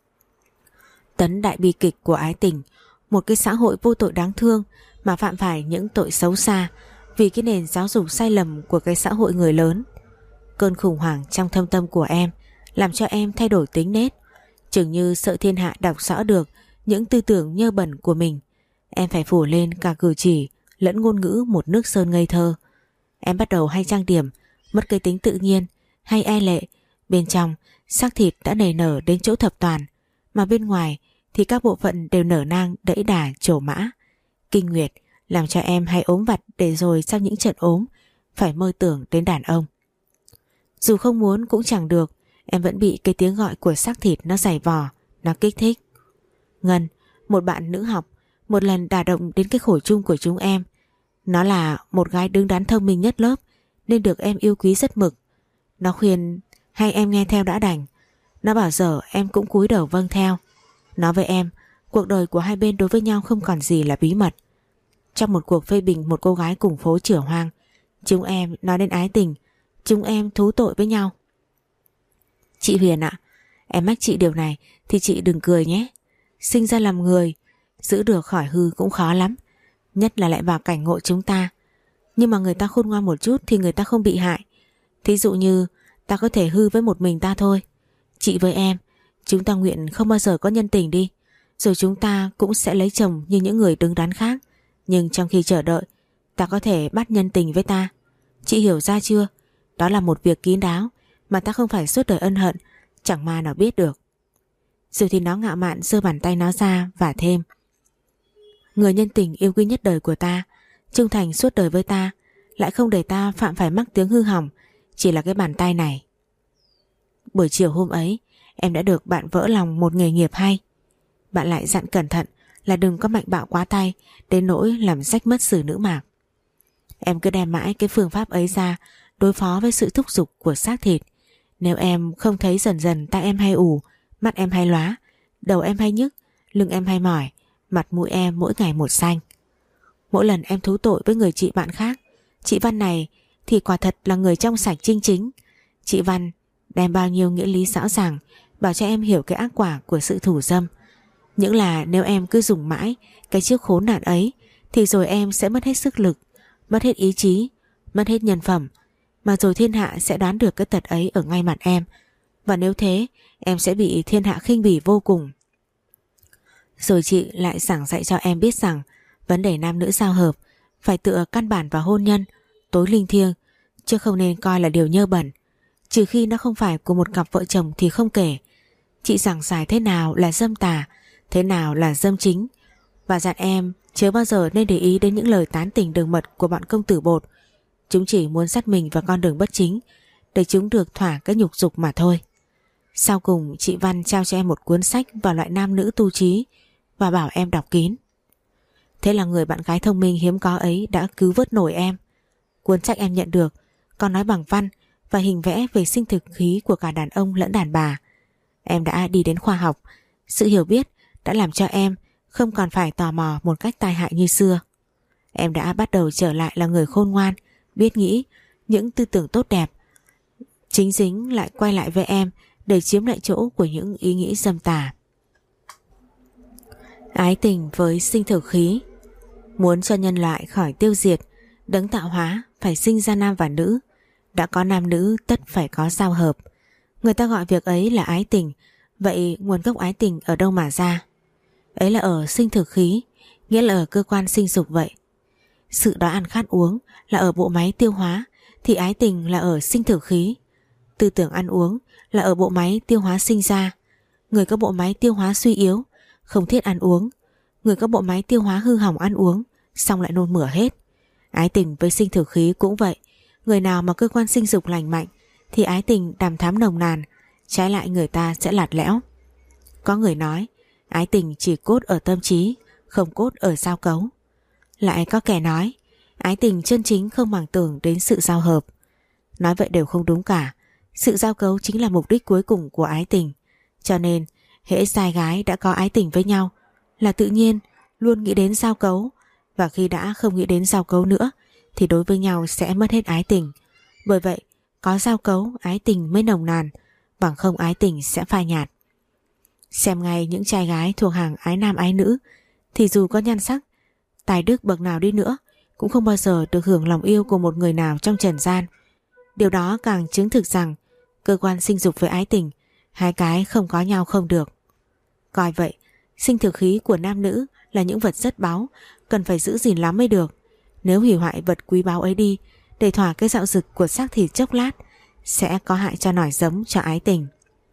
Tấn đại bi kịch của ái tình, một cái xã hội vô tội đáng thương mà phạm phải những tội xấu xa vì cái nền giáo dục sai lầm của cái xã hội người lớn. Cơn khủng hoảng trong thâm tâm của em làm cho em thay đổi tính nết, chừng như sợ thiên hạ đọc rõ được những tư tưởng nhơ bẩn của mình. Em phải phủ lên cả cử chỉ lẫn ngôn ngữ một nước sơn ngây thơ. Em bắt đầu hay trang điểm, mất cái tính tự nhiên, hay e lệ. Bên trong xác thịt đã nảy nở đến chỗ thập toàn, mà bên ngoài thì các bộ phận đều nở nang đẫy đà trổ mã. Kinh nguyệt làm cho em hay ốm vặt, để rồi sau những trận ốm phải mơ tưởng đến đàn ông. Dù không muốn cũng chẳng được, em vẫn bị cái tiếng gọi của xác thịt nó giày vò, nó kích thích. Ngân, một bạn nữ học, một lần đả động đến cái khổ chung của chúng em. Nó là một gái đứng đắn thông minh nhất lớp nên được em yêu quý rất mực. Nó khuyên hay em nghe theo đã đành. Nó bảo giờ em cũng cúi đầu vâng theo. Nó với em, cuộc đời của hai bên đối với nhau không còn gì là bí mật. Trong một cuộc phê bình một cô gái cùng phố chửa hoang, chúng em nói đến ái tình, chúng em thú tội với nhau. Chị Huyền ạ, em mách chị điều này thì chị đừng cười nhé. Sinh ra làm người, giữ được khỏi hư cũng khó lắm, nhất là lại vào cảnh ngộ chúng ta. Nhưng mà người ta khôn ngoan một chút thì người ta không bị hại. Thí dụ như ta có thể hư với một mình ta thôi. Chị với em, chúng ta nguyện không bao giờ có nhân tình đi, rồi chúng ta cũng sẽ lấy chồng như những người đứng đắn khác. Nhưng trong khi chờ đợi, ta có thể bắt nhân tình với ta. Chị hiểu ra chưa? Đó là một việc kín đáo mà ta không phải suốt đời ân hận, chẳng ma nào biết được. Rồi thì nó ngạo mạn giơ bàn tay nó ra và thêm: người nhân tình yêu quý nhất đời của ta, trung thành suốt đời với ta, lại không để ta phạm phải mắc tiếng hư hỏng, chỉ là cái bàn tay này. Buổi chiều hôm ấy, em đã được bạn vỡ lòng một nghề nghiệp hay. Bạn lại dặn cẩn thận là đừng có mạnh bạo quá tay đến nỗi làm rách mất xử nữ mạc. Em cứ đem mãi cái phương pháp ấy ra đối phó với sự thúc giục của xác thịt. Nếu em không thấy dần dần tai em hay ù, mắt em hay lóa, Đầu em hay nhức, lưng em hay mỏi, mặt mũi em mỗi ngày một xanh. Mỗi lần em thú tội với người chị bạn khác, chị Văn này thì quả thật là người trong sạch chinh chính. Chị Văn đem bao nhiêu nghĩa lý rõ ràng bảo cho em hiểu cái ác quả của sự thủ dâm. Những là nếu em cứ dùng mãi cái chiếc khốn nạn ấy thì rồi em sẽ mất hết sức lực, mất hết ý chí, mất hết nhân phẩm, mà rồi thiên hạ sẽ đoán được cái tật ấy ở ngay mặt em. Và nếu thế, em sẽ bị thiên hạ khinh bỉ vô cùng. Rồi chị lại giảng dạy cho em biết rằng vấn đề nam nữ giao hợp phải tựa căn bản vào hôn nhân, tối linh thiêng, chứ không nên coi là điều nhơ bẩn. Trừ khi nó không phải của một cặp vợ chồng thì không kể. Chị giảng giải thế nào là dâm tà, thế nào là dâm chính, và dặn em chớ bao giờ nên để ý đến những lời tán tỉnh đường mật của bọn công tử bột. Chúng chỉ muốn dắt mình vào con đường bất chính để chúng được thỏa cái nhục dục mà thôi. Sau cùng chị Văn trao cho em một cuốn sách vào loại nam nữ tu trí và bảo em đọc kín. Thế là người bạn gái thông minh hiếm có ấy đã cứu vớt nổi em. Cuốn sách em nhận được còn nói bằng văn và hình vẽ về sinh thực khí của cả đàn ông lẫn đàn bà. Em đã đi đến khoa học. Sự hiểu biết đã làm cho em không còn phải tò mò một cách tai hại như xưa. Em đã bắt đầu trở lại là người khôn ngoan, biết nghĩ, những tư tưởng tốt đẹp. Chính dính lại quay lại với em để chiếm lại chỗ của những ý nghĩ dâm tà. Ái tình với sinh thực khí. Muốn cho nhân loại khỏi tiêu diệt, đấng tạo hóa phải sinh ra nam và nữ. Đã có nam nữ tất phải có giao hợp. Người ta gọi việc ấy là ái tình. Vậy nguồn gốc ái tình ở đâu mà ra? Ấy là ở sinh thực khí, nghĩa là ở cơ quan sinh dục vậy. Sự đói ăn khát uống là ở bộ máy tiêu hóa, thì ái tình là ở sinh thực khí. Tư tưởng ăn uống là ở bộ máy tiêu hóa sinh ra. Người có bộ máy tiêu hóa suy yếu không thiết ăn uống. Người có bộ máy tiêu hóa hư hỏng ăn uống xong lại nôn mửa hết. Ái tình với sinh thực khí cũng vậy. Người nào mà cơ quan sinh dục lành mạnh thì ái tình đằm thắm nồng nàn, trái lại người ta sẽ lạt lẽo. Có người nói ái tình chỉ cốt ở tâm trí, không cốt ở giao cấu. Lại có kẻ nói ái tình chân chính không màng tưởng đến sự giao hợp. Nói vậy đều không đúng cả. Sự giao cấu chính là mục đích cuối cùng của ái tình. Cho nên hễ trai gái đã có ái tình với nhau là tự nhiên luôn nghĩ đến giao cấu, và khi đã không nghĩ đến giao cấu nữa thì đối với nhau sẽ mất hết ái tình. Bởi vậy có giao cấu ái tình mới nồng nàn, bằng không ái tình sẽ phai nhạt. Xem ngay những trai gái thuộc hàng ái nam ái nữ thì dù có nhan sắc, tài đức bậc nào đi nữa cũng không bao giờ được hưởng lòng yêu của một người nào trong trần gian. Điều đó càng chứng thực rằng cơ quan sinh dục với ái tình, hai cái không có nhau không được. Coi vậy, sinh thực khí của nam nữ là những vật rất báu, cần phải giữ gìn lắm mới được. Nếu hủy hoại vật quý báu ấy đi để thỏa cái dạo dực của xác thịt chốc lát, sẽ có hại cho nòi giống cho ái tình.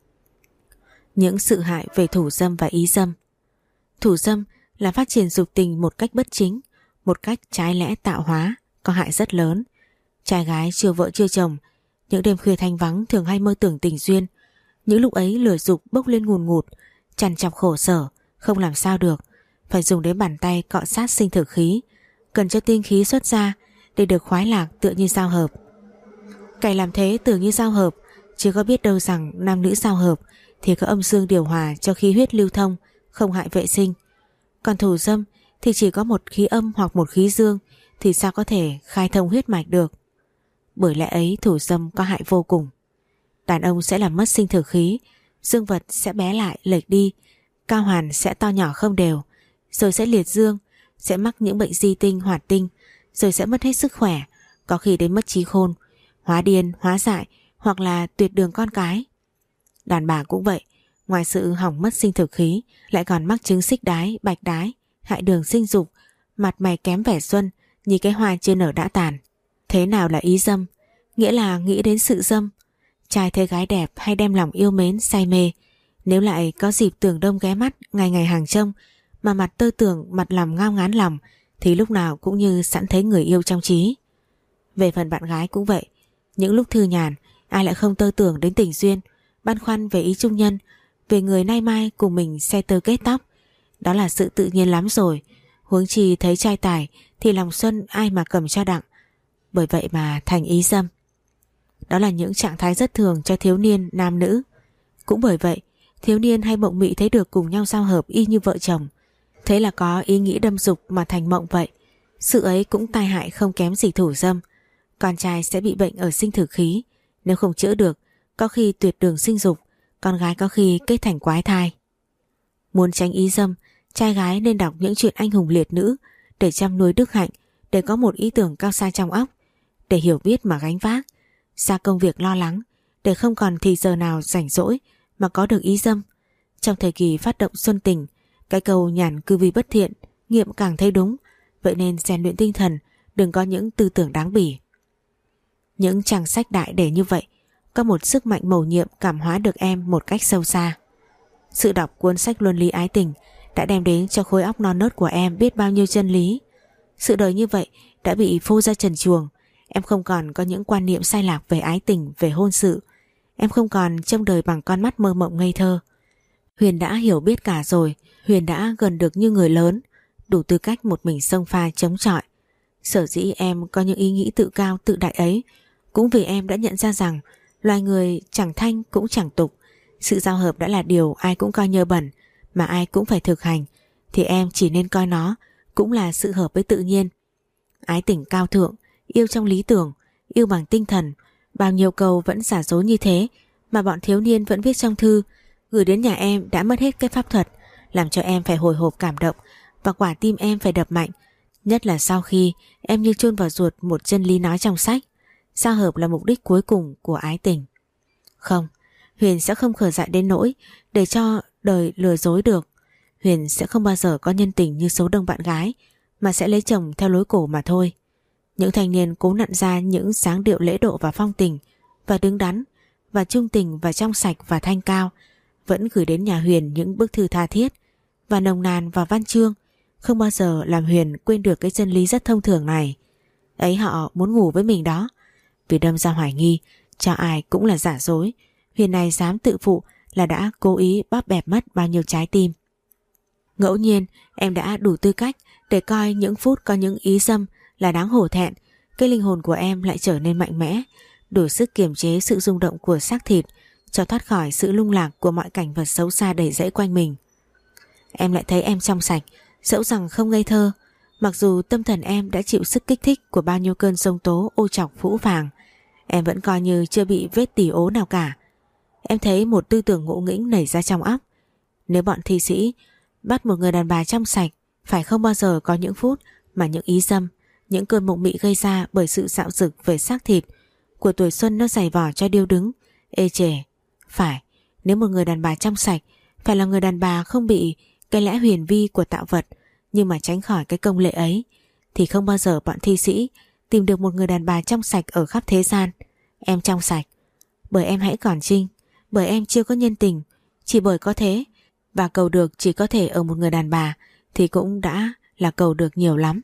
Những sự hại về thủ dâm và ý dâm. Thủ dâm là phát triển dục tình một cách bất chính, một cách trái lẽ tạo hóa, có hại rất lớn. Trai gái chưa vợ chưa chồng, những đêm khuya thanh vắng thường hay mơ tưởng tình duyên. Những lúc ấy lửa dục bốc lên ngùn ngụt, trằn trọc khổ sở, không làm sao được, phải dùng đến bàn tay cọ sát sinh thực khí, cần cho tinh khí xuất ra để được khoái lạc tựa như giao hợp. Kẻ làm thế tưởng như giao hợp, chứ có biết đâu rằng nam nữ giao hợp thì có âm dương điều hòa cho khí huyết lưu thông, không hại vệ sinh. Còn thủ dâm thì chỉ có một khí âm hoặc một khí dương, thì sao có thể khai thông huyết mạch được. Bởi lẽ ấy thủ dâm có hại vô cùng. Đàn ông sẽ làm mất sinh thực khí, dương vật sẽ bé lại lệch đi, cao hoàn sẽ to nhỏ không đều, rồi sẽ liệt dương, sẽ mắc những bệnh di tinh hoạt tinh, rồi sẽ mất hết sức khỏe, có khi đến mất trí khôn, hóa điên, hóa dại hoặc là tuyệt đường con cái. Đàn bà cũng vậy, ngoài sự hỏng mất sinh thực khí lại còn mắc chứng xích đái, bạch đái, hại đường sinh dục, mặt mày kém vẻ xuân như cái hoa chưa nở đã tàn. Thế nào là ý dâm? Nghĩa là nghĩ đến sự dâm. Trai thấy gái đẹp hay đem lòng yêu mến say mê, nếu lại có dịp tưởng đông ghé mắt ngày ngày hàng trông, mà mặt tơ tưởng, mặt làm ngao ngán lòng, thì lúc nào cũng như sẵn thấy người yêu trong trí. Về phần bạn gái cũng vậy, những lúc thư nhàn ai lại không tơ tưởng đến tình duyên, băn khoăn về ý trung nhân, về người nay mai cùng mình xe tơ kết tóc. Đó là sự tự nhiên lắm rồi, huống chi thấy trai tài thì lòng xuân ai mà cầm cho đặng. Bởi vậy mà thành ý dâm. Đó là những trạng thái rất thường cho thiếu niên nam nữ. Cũng bởi vậy thiếu niên hay mộng mị thấy được cùng nhau giao hợp y như vợ chồng. Thế là có ý nghĩ đâm dục mà thành mộng vậy. Sự ấy cũng tai hại không kém gì thủ dâm. Con trai sẽ bị bệnh ở sinh tử khí, nếu không chữa được, có khi tuyệt đường sinh dục, con gái có khi kết thành quái thai. Muốn tránh ý dâm, trai gái nên đọc những chuyện anh hùng liệt nữ để chăm nuôi đức hạnh, để có một ý tưởng cao xa trong óc, để hiểu biết mà gánh vác, xa công việc lo lắng, để không còn thì giờ nào rảnh rỗi mà có được ý dâm. Trong thời kỳ phát động xuân tình, cái câu nhàn cư vi bất thiện nghiệm càng thấy đúng. Vậy nên rèn luyện tinh thần, đừng có những tư tưởng đáng bỉ. Những trang sách đại để như vậy có một sức mạnh mầu nhiệm cảm hóa được em một cách sâu xa. Sự đọc cuốn sách luân lý ái tình đã đem đến cho khối óc non nớt của em biết bao nhiêu chân lý. Sự đời như vậy đã bị phô ra trần truồng. Em không còn có những quan niệm sai lạc về ái tình, về hôn sự. Em không còn trông đời bằng con mắt mơ mộng ngây thơ. Huyền đã hiểu biết cả rồi. Huyền đã gần được như người lớn, đủ tư cách một mình xông pha chống chọi. Sở dĩ em có những ý nghĩ tự cao tự đại ấy cũng vì em đã nhận ra rằng loài người chẳng thanh cũng chẳng tục. Sự giao hợp đã là điều ai cũng coi nhơ bẩn, mà ai cũng phải thực hành, thì em chỉ nên coi nó cũng là sự hợp với tự nhiên. Ái tình cao thượng, yêu trong lý tưởng, yêu bằng tinh thần. Bao nhiêu câu vẫn giả dối như thế mà bọn thiếu niên vẫn viết trong thư gửi đến nhà em đã mất hết cái pháp thuật, làm cho em phải hồi hộp cảm động và quả tim em phải đập mạnh. Nhất là sau khi em như chôn vào ruột một chân lý nói trong sách: giao hợp là mục đích cuối cùng của ái tình. Không, Huyền sẽ không khờ dại đến nỗi để cho đời lừa dối được. Huyền sẽ không bao giờ có nhân tình như số đông bạn gái, mà sẽ lấy chồng theo lối cổ mà thôi. Những thanh niên cố nặn ra những dáng điệu lễ độ và phong tình, và đứng đắn, và trung tình, và trong sạch, và thanh cao, vẫn gửi đến nhà Huyền những bức thư tha thiết và nồng nàn và văn chương, không bao giờ làm Huyền quên được cái chân lý rất thông thường này. Ấy họ muốn ngủ với mình đó. Vì đâm ra hoài nghi, cho ai cũng là giả dối, Huyền này dám tự phụ là đã cố ý bóp bẹp mất bao nhiêu trái tim. Ngẫu nhiên em đã đủ tư cách để coi những phút có những ý dâm là đáng hổ thẹn. Cái linh hồn của em lại trở nên mạnh mẽ, đủ sức kiềm chế sự rung động của xác thịt, cho thoát khỏi sự lung lạc của mọi cảnh vật xấu xa đầy rẫy quanh mình. Em lại thấy em trong sạch, dẫu rằng không ngây thơ, mặc dù tâm thần em đã chịu sức kích thích của bao nhiêu cơn sông tố ô trọc phũ phàng. Em vẫn coi như chưa bị vết tỉ ố nào cả. Em thấy một tư tưởng ngộ nghĩnh nảy ra trong óc. Nếu bọn thi sĩ bắt một người đàn bà trong sạch, phải không bao giờ có những phút mà những ý dâm, những cơn mộng mị gây ra bởi sự dạo dực về xác thịt của tuổi xuân nó giày vò cho điêu đứng, ê chề. Phải, nếu một người đàn bà trong sạch phải là người đàn bà không bị cái lẽ huyền vi của tạo vật, nhưng mà tránh khỏi cái công lệ ấy, thì không bao giờ bọn thi sĩ tìm được một người đàn bà trong sạch ở khắp thế gian. Em trong sạch bởi em hãy còn trinh, bởi em chưa có nhân tình. Chỉ bởi có thế, và cầu được chỉ có thể ở một người đàn bà, thì cũng đã là cầu được nhiều lắm.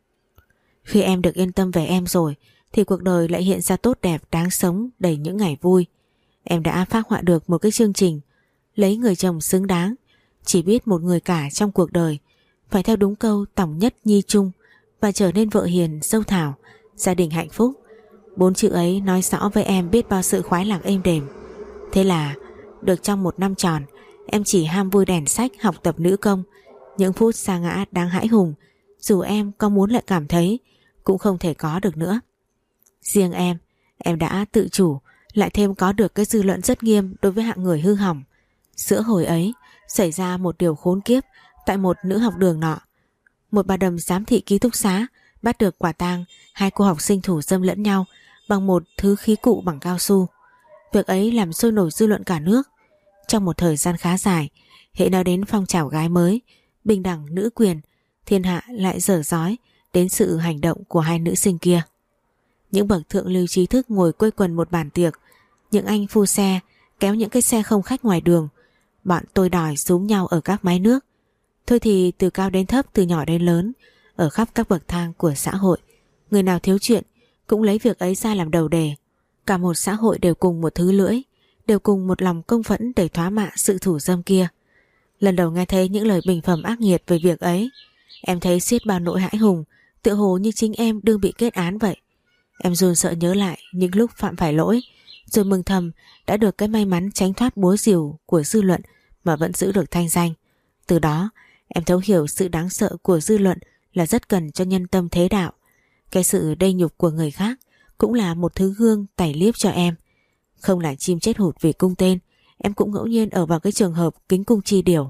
Khi em được yên tâm về em rồi, thì cuộc đời lại hiện ra tốt đẹp, đáng sống, đầy những ngày vui. Em đã phác họa được một cái chương trình lấy người chồng xứng đáng, chỉ biết một người cả trong cuộc đời, phải theo đúng câu tòng nhất nhi trung, và trở nên vợ hiền, dâu thảo, gia đình hạnh phúc. 4 chữ ấy nói rõ với em biết bao sự khoái lạc êm đềm. Thế là được trong 1 năm tròn, em chỉ ham vui đèn sách, học tập nữ công. Những phút sa ngã đáng hãi hùng, dù em có muốn lại cảm thấy, cũng không thể có được nữa. Riêng em đã tự chủ, lại thêm có được cái dư luận rất nghiêm đối với hạng người hư hỏng. Giữa hồi ấy xảy ra một điều khốn kiếp tại một nữ học đường nọ. Một bà đầm giám thị ký túc xá bắt được quả tang 2 cô học sinh thủ dâm lẫn nhau bằng một thứ khí cụ bằng cao su. Việc ấy làm sôi nổi dư luận cả nước. Trong một thời gian khá dài, hễ nói đến phong trào gái mới, bình đẳng nữ quyền, thiên hạ lại dở dói đến sự hành động của 2 nữ sinh kia. Những bậc thượng lưu trí thức ngồi quây quần một bàn tiệc, những anh phu xe kéo những cái xe không khách ngoài đường, bọn tôi đòi xúm nhau ở các mái nước. Thôi thì từ cao đến thấp, từ nhỏ đến lớn, ở khắp các bậc thang của xã hội, người nào thiếu chuyện cũng lấy việc ấy ra làm đầu đề. Cả một xã hội đều cùng một thứ lưỡi, đều cùng một lòng công phẫn để thóa mạ sự thủ dâm kia. Lần đầu nghe thấy những lời bình phẩm ác nghiệt về việc ấy, em thấy xiết bao nỗi hãi hùng, tựa hồ như chính em đương bị kết án vậy. Em run sợ nhớ lại những lúc phạm phải lỗi, rồi mừng thầm đã được cái may mắn tránh thoát búa rìu của dư luận mà vẫn giữ được thanh danh. Từ đó em thấu hiểu sự đáng sợ của dư luận là rất cần cho nhân tâm thế đạo. Cái sự đê nhục của người khác cũng là một thứ gương tẩy liếp cho em. Không là chim chết hụt vì cung tên, em cũng ngẫu nhiên ở vào cái trường hợp kính cung chi điều.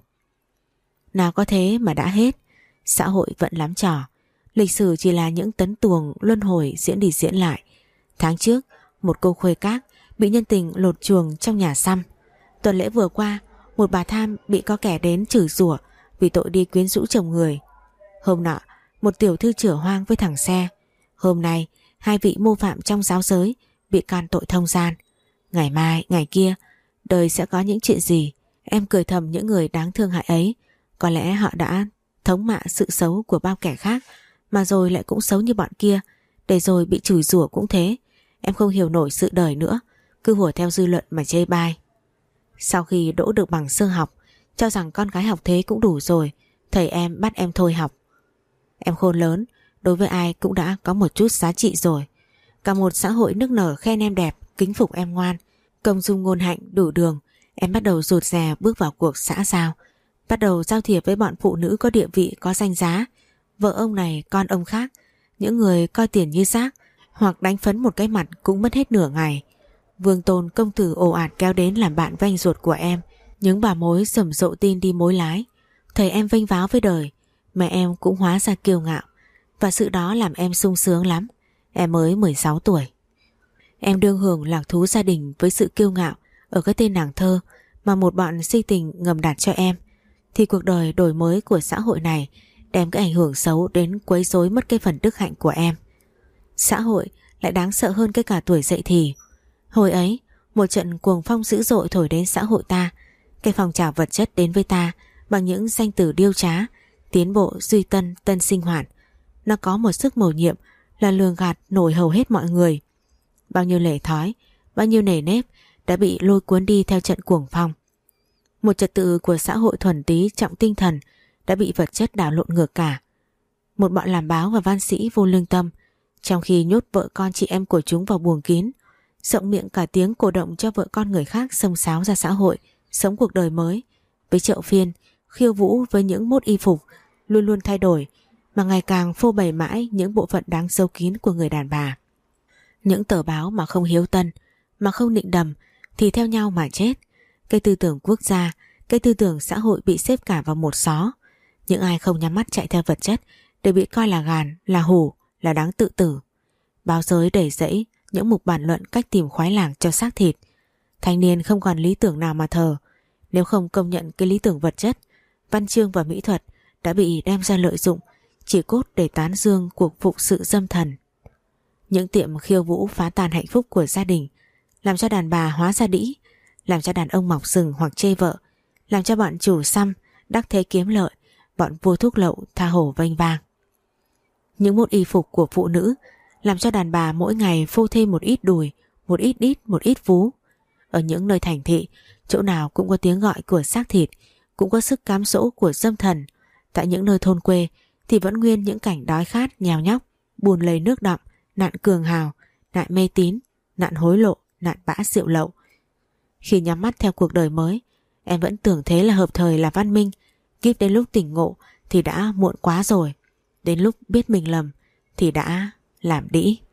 Nào có thế mà đã hết. Xã hội vẫn lắm trò. Lịch sử chỉ là những tấn tuồng luân hồi diễn đi diễn lại. Tháng trước, một cô khuê các bị nhân tình lột chuồng trong nhà xăm. Tuần lễ vừa qua, một bà tham bị có kẻ đến chửi rủa vì tội đi quyến rũ chồng người. Hôm nọ, một tiểu thư chửa hoang với thằng xe. Hôm nay, hai vị mô phạm trong giáo giới bị can tội thông gian. Ngày mai, ngày kia, đời sẽ có những chuyện gì? Em cười thầm những người đáng thương hại ấy. Có lẽ họ đã thống mạ sự xấu của bao kẻ khác, mà rồi lại cũng xấu như bọn kia, để rồi bị chửi rủa cũng thế. Em không hiểu nổi sự đời nữa, cứ hùa theo dư luận mà chê bai. Sau khi đỗ được bằng sơ học, cho rằng con gái học thế cũng đủ rồi, thầy em bắt em thôi học. Em khôn lớn, đối với ai cũng đã có một chút giá trị rồi. Cả một xã hội nức nở khen em đẹp, kính phục em ngoan, công dung ngôn hạnh đủ đường. Em bắt đầu rụt rè bước vào cuộc xã giao, bắt đầu giao thiệp với bọn phụ nữ có địa vị, có danh giá, vợ ông này con ông khác, những người coi tiền như rác, hoặc đánh phấn một cái mặt cũng mất hết nửa ngày. Vương tôn công tử ồ ạt kéo đến làm bạn với anh ruột của em. Những bà mối rầm rộ tin đi mối lái. Thầy em vênh váo với đời, mẹ em cũng hóa ra kiêu ngạo, và sự đó làm em sung sướng lắm. Em mới 16 tuổi. Em đương hưởng lạc thú gia đình với sự kiêu ngạo ở cái tên nàng thơ mà một bọn si tình ngầm đặt cho em. Thì cuộc đời đổi mới của xã hội này đem cái ảnh hưởng xấu đến quấy rối mất cái phần đức hạnh của em. Xã hội lại đáng sợ hơn cái cả tuổi dậy thì. Hồi ấy, một trận cuồng phong dữ dội thổi đến xã hội ta. Cái phong trào vật chất đến với ta bằng những danh từ điêu trá, tiến bộ, duy tân, tân sinh hoạt. Nó có một sức mầu nhiệm là lường gạt nổi hầu hết mọi người. Bao nhiêu lề thói, bao nhiêu nề nếp đã bị lôi cuốn đi theo trận cuồng phong. Một trật tự của xã hội thuần túy trọng tinh thần đã bị vật chất đảo lộn ngược cả. Một bọn làm báo và văn sĩ vô lương tâm, trong khi nhốt vợ con chị em của chúng vào buồng kín, rộng miệng cả tiếng cổ động cho vợ con người khác xông xáo ra xã hội, sống cuộc đời mới, với chợ phiên, khiêu vũ với những mốt y phục luôn luôn thay đổi, mà ngày càng phô bày mãi những bộ phận đáng sâu kín của người đàn bà. Những tờ báo mà không hiếu tân, mà không nịnh đầm thì theo nhau mà chết. Cái tư tưởng quốc gia, cái tư tưởng xã hội bị xếp cả vào một xó. Những ai không nhắm mắt chạy theo vật chất đều bị coi là gàn, là hủ, là đáng tự tử. Báo giới đầy rẫy những mục bàn luận cách tìm khoái lạc cho xác thịt. Thanh niên không còn lý tưởng nào mà thờ. Nếu không công nhận cái lý tưởng vật chất, văn chương và mỹ thuật đã bị đem ra lợi dụng chỉ cốt để tán dương cuộc phụng sự dâm thần. Những tiệm khiêu vũ phá tan hạnh phúc của gia đình, làm cho đàn bà hóa ra đĩ, làm cho đàn ông mọc sừng hoặc chê vợ, làm cho bọn chủ xăm đắc thế kiếm lợi, bọn vua thuốc lậu tha hồ vênh vang. Những mốt y phục của phụ nữ làm cho đàn bà mỗi ngày phô thêm một ít đùi, một ít đít, một ít vú. Ở những nơi thành thị, chỗ nào cũng có tiếng gọi của xác thịt, cũng có sức cám dỗ của dâm thần. Tại những nơi thôn quê thì vẫn nguyên những cảnh đói khát, nhào nhóc, buồn lầy nước đọng, nạn cường hào, nạn mê tín, nạn hối lộ, nạn bã rượu lậu. Khi nhắm mắt theo cuộc đời mới, em vẫn tưởng thế là hợp thời, là văn minh. Kíp đến lúc tỉnh ngộ thì đã muộn quá rồi. Đến lúc biết mình lầm thì đã làm đĩ.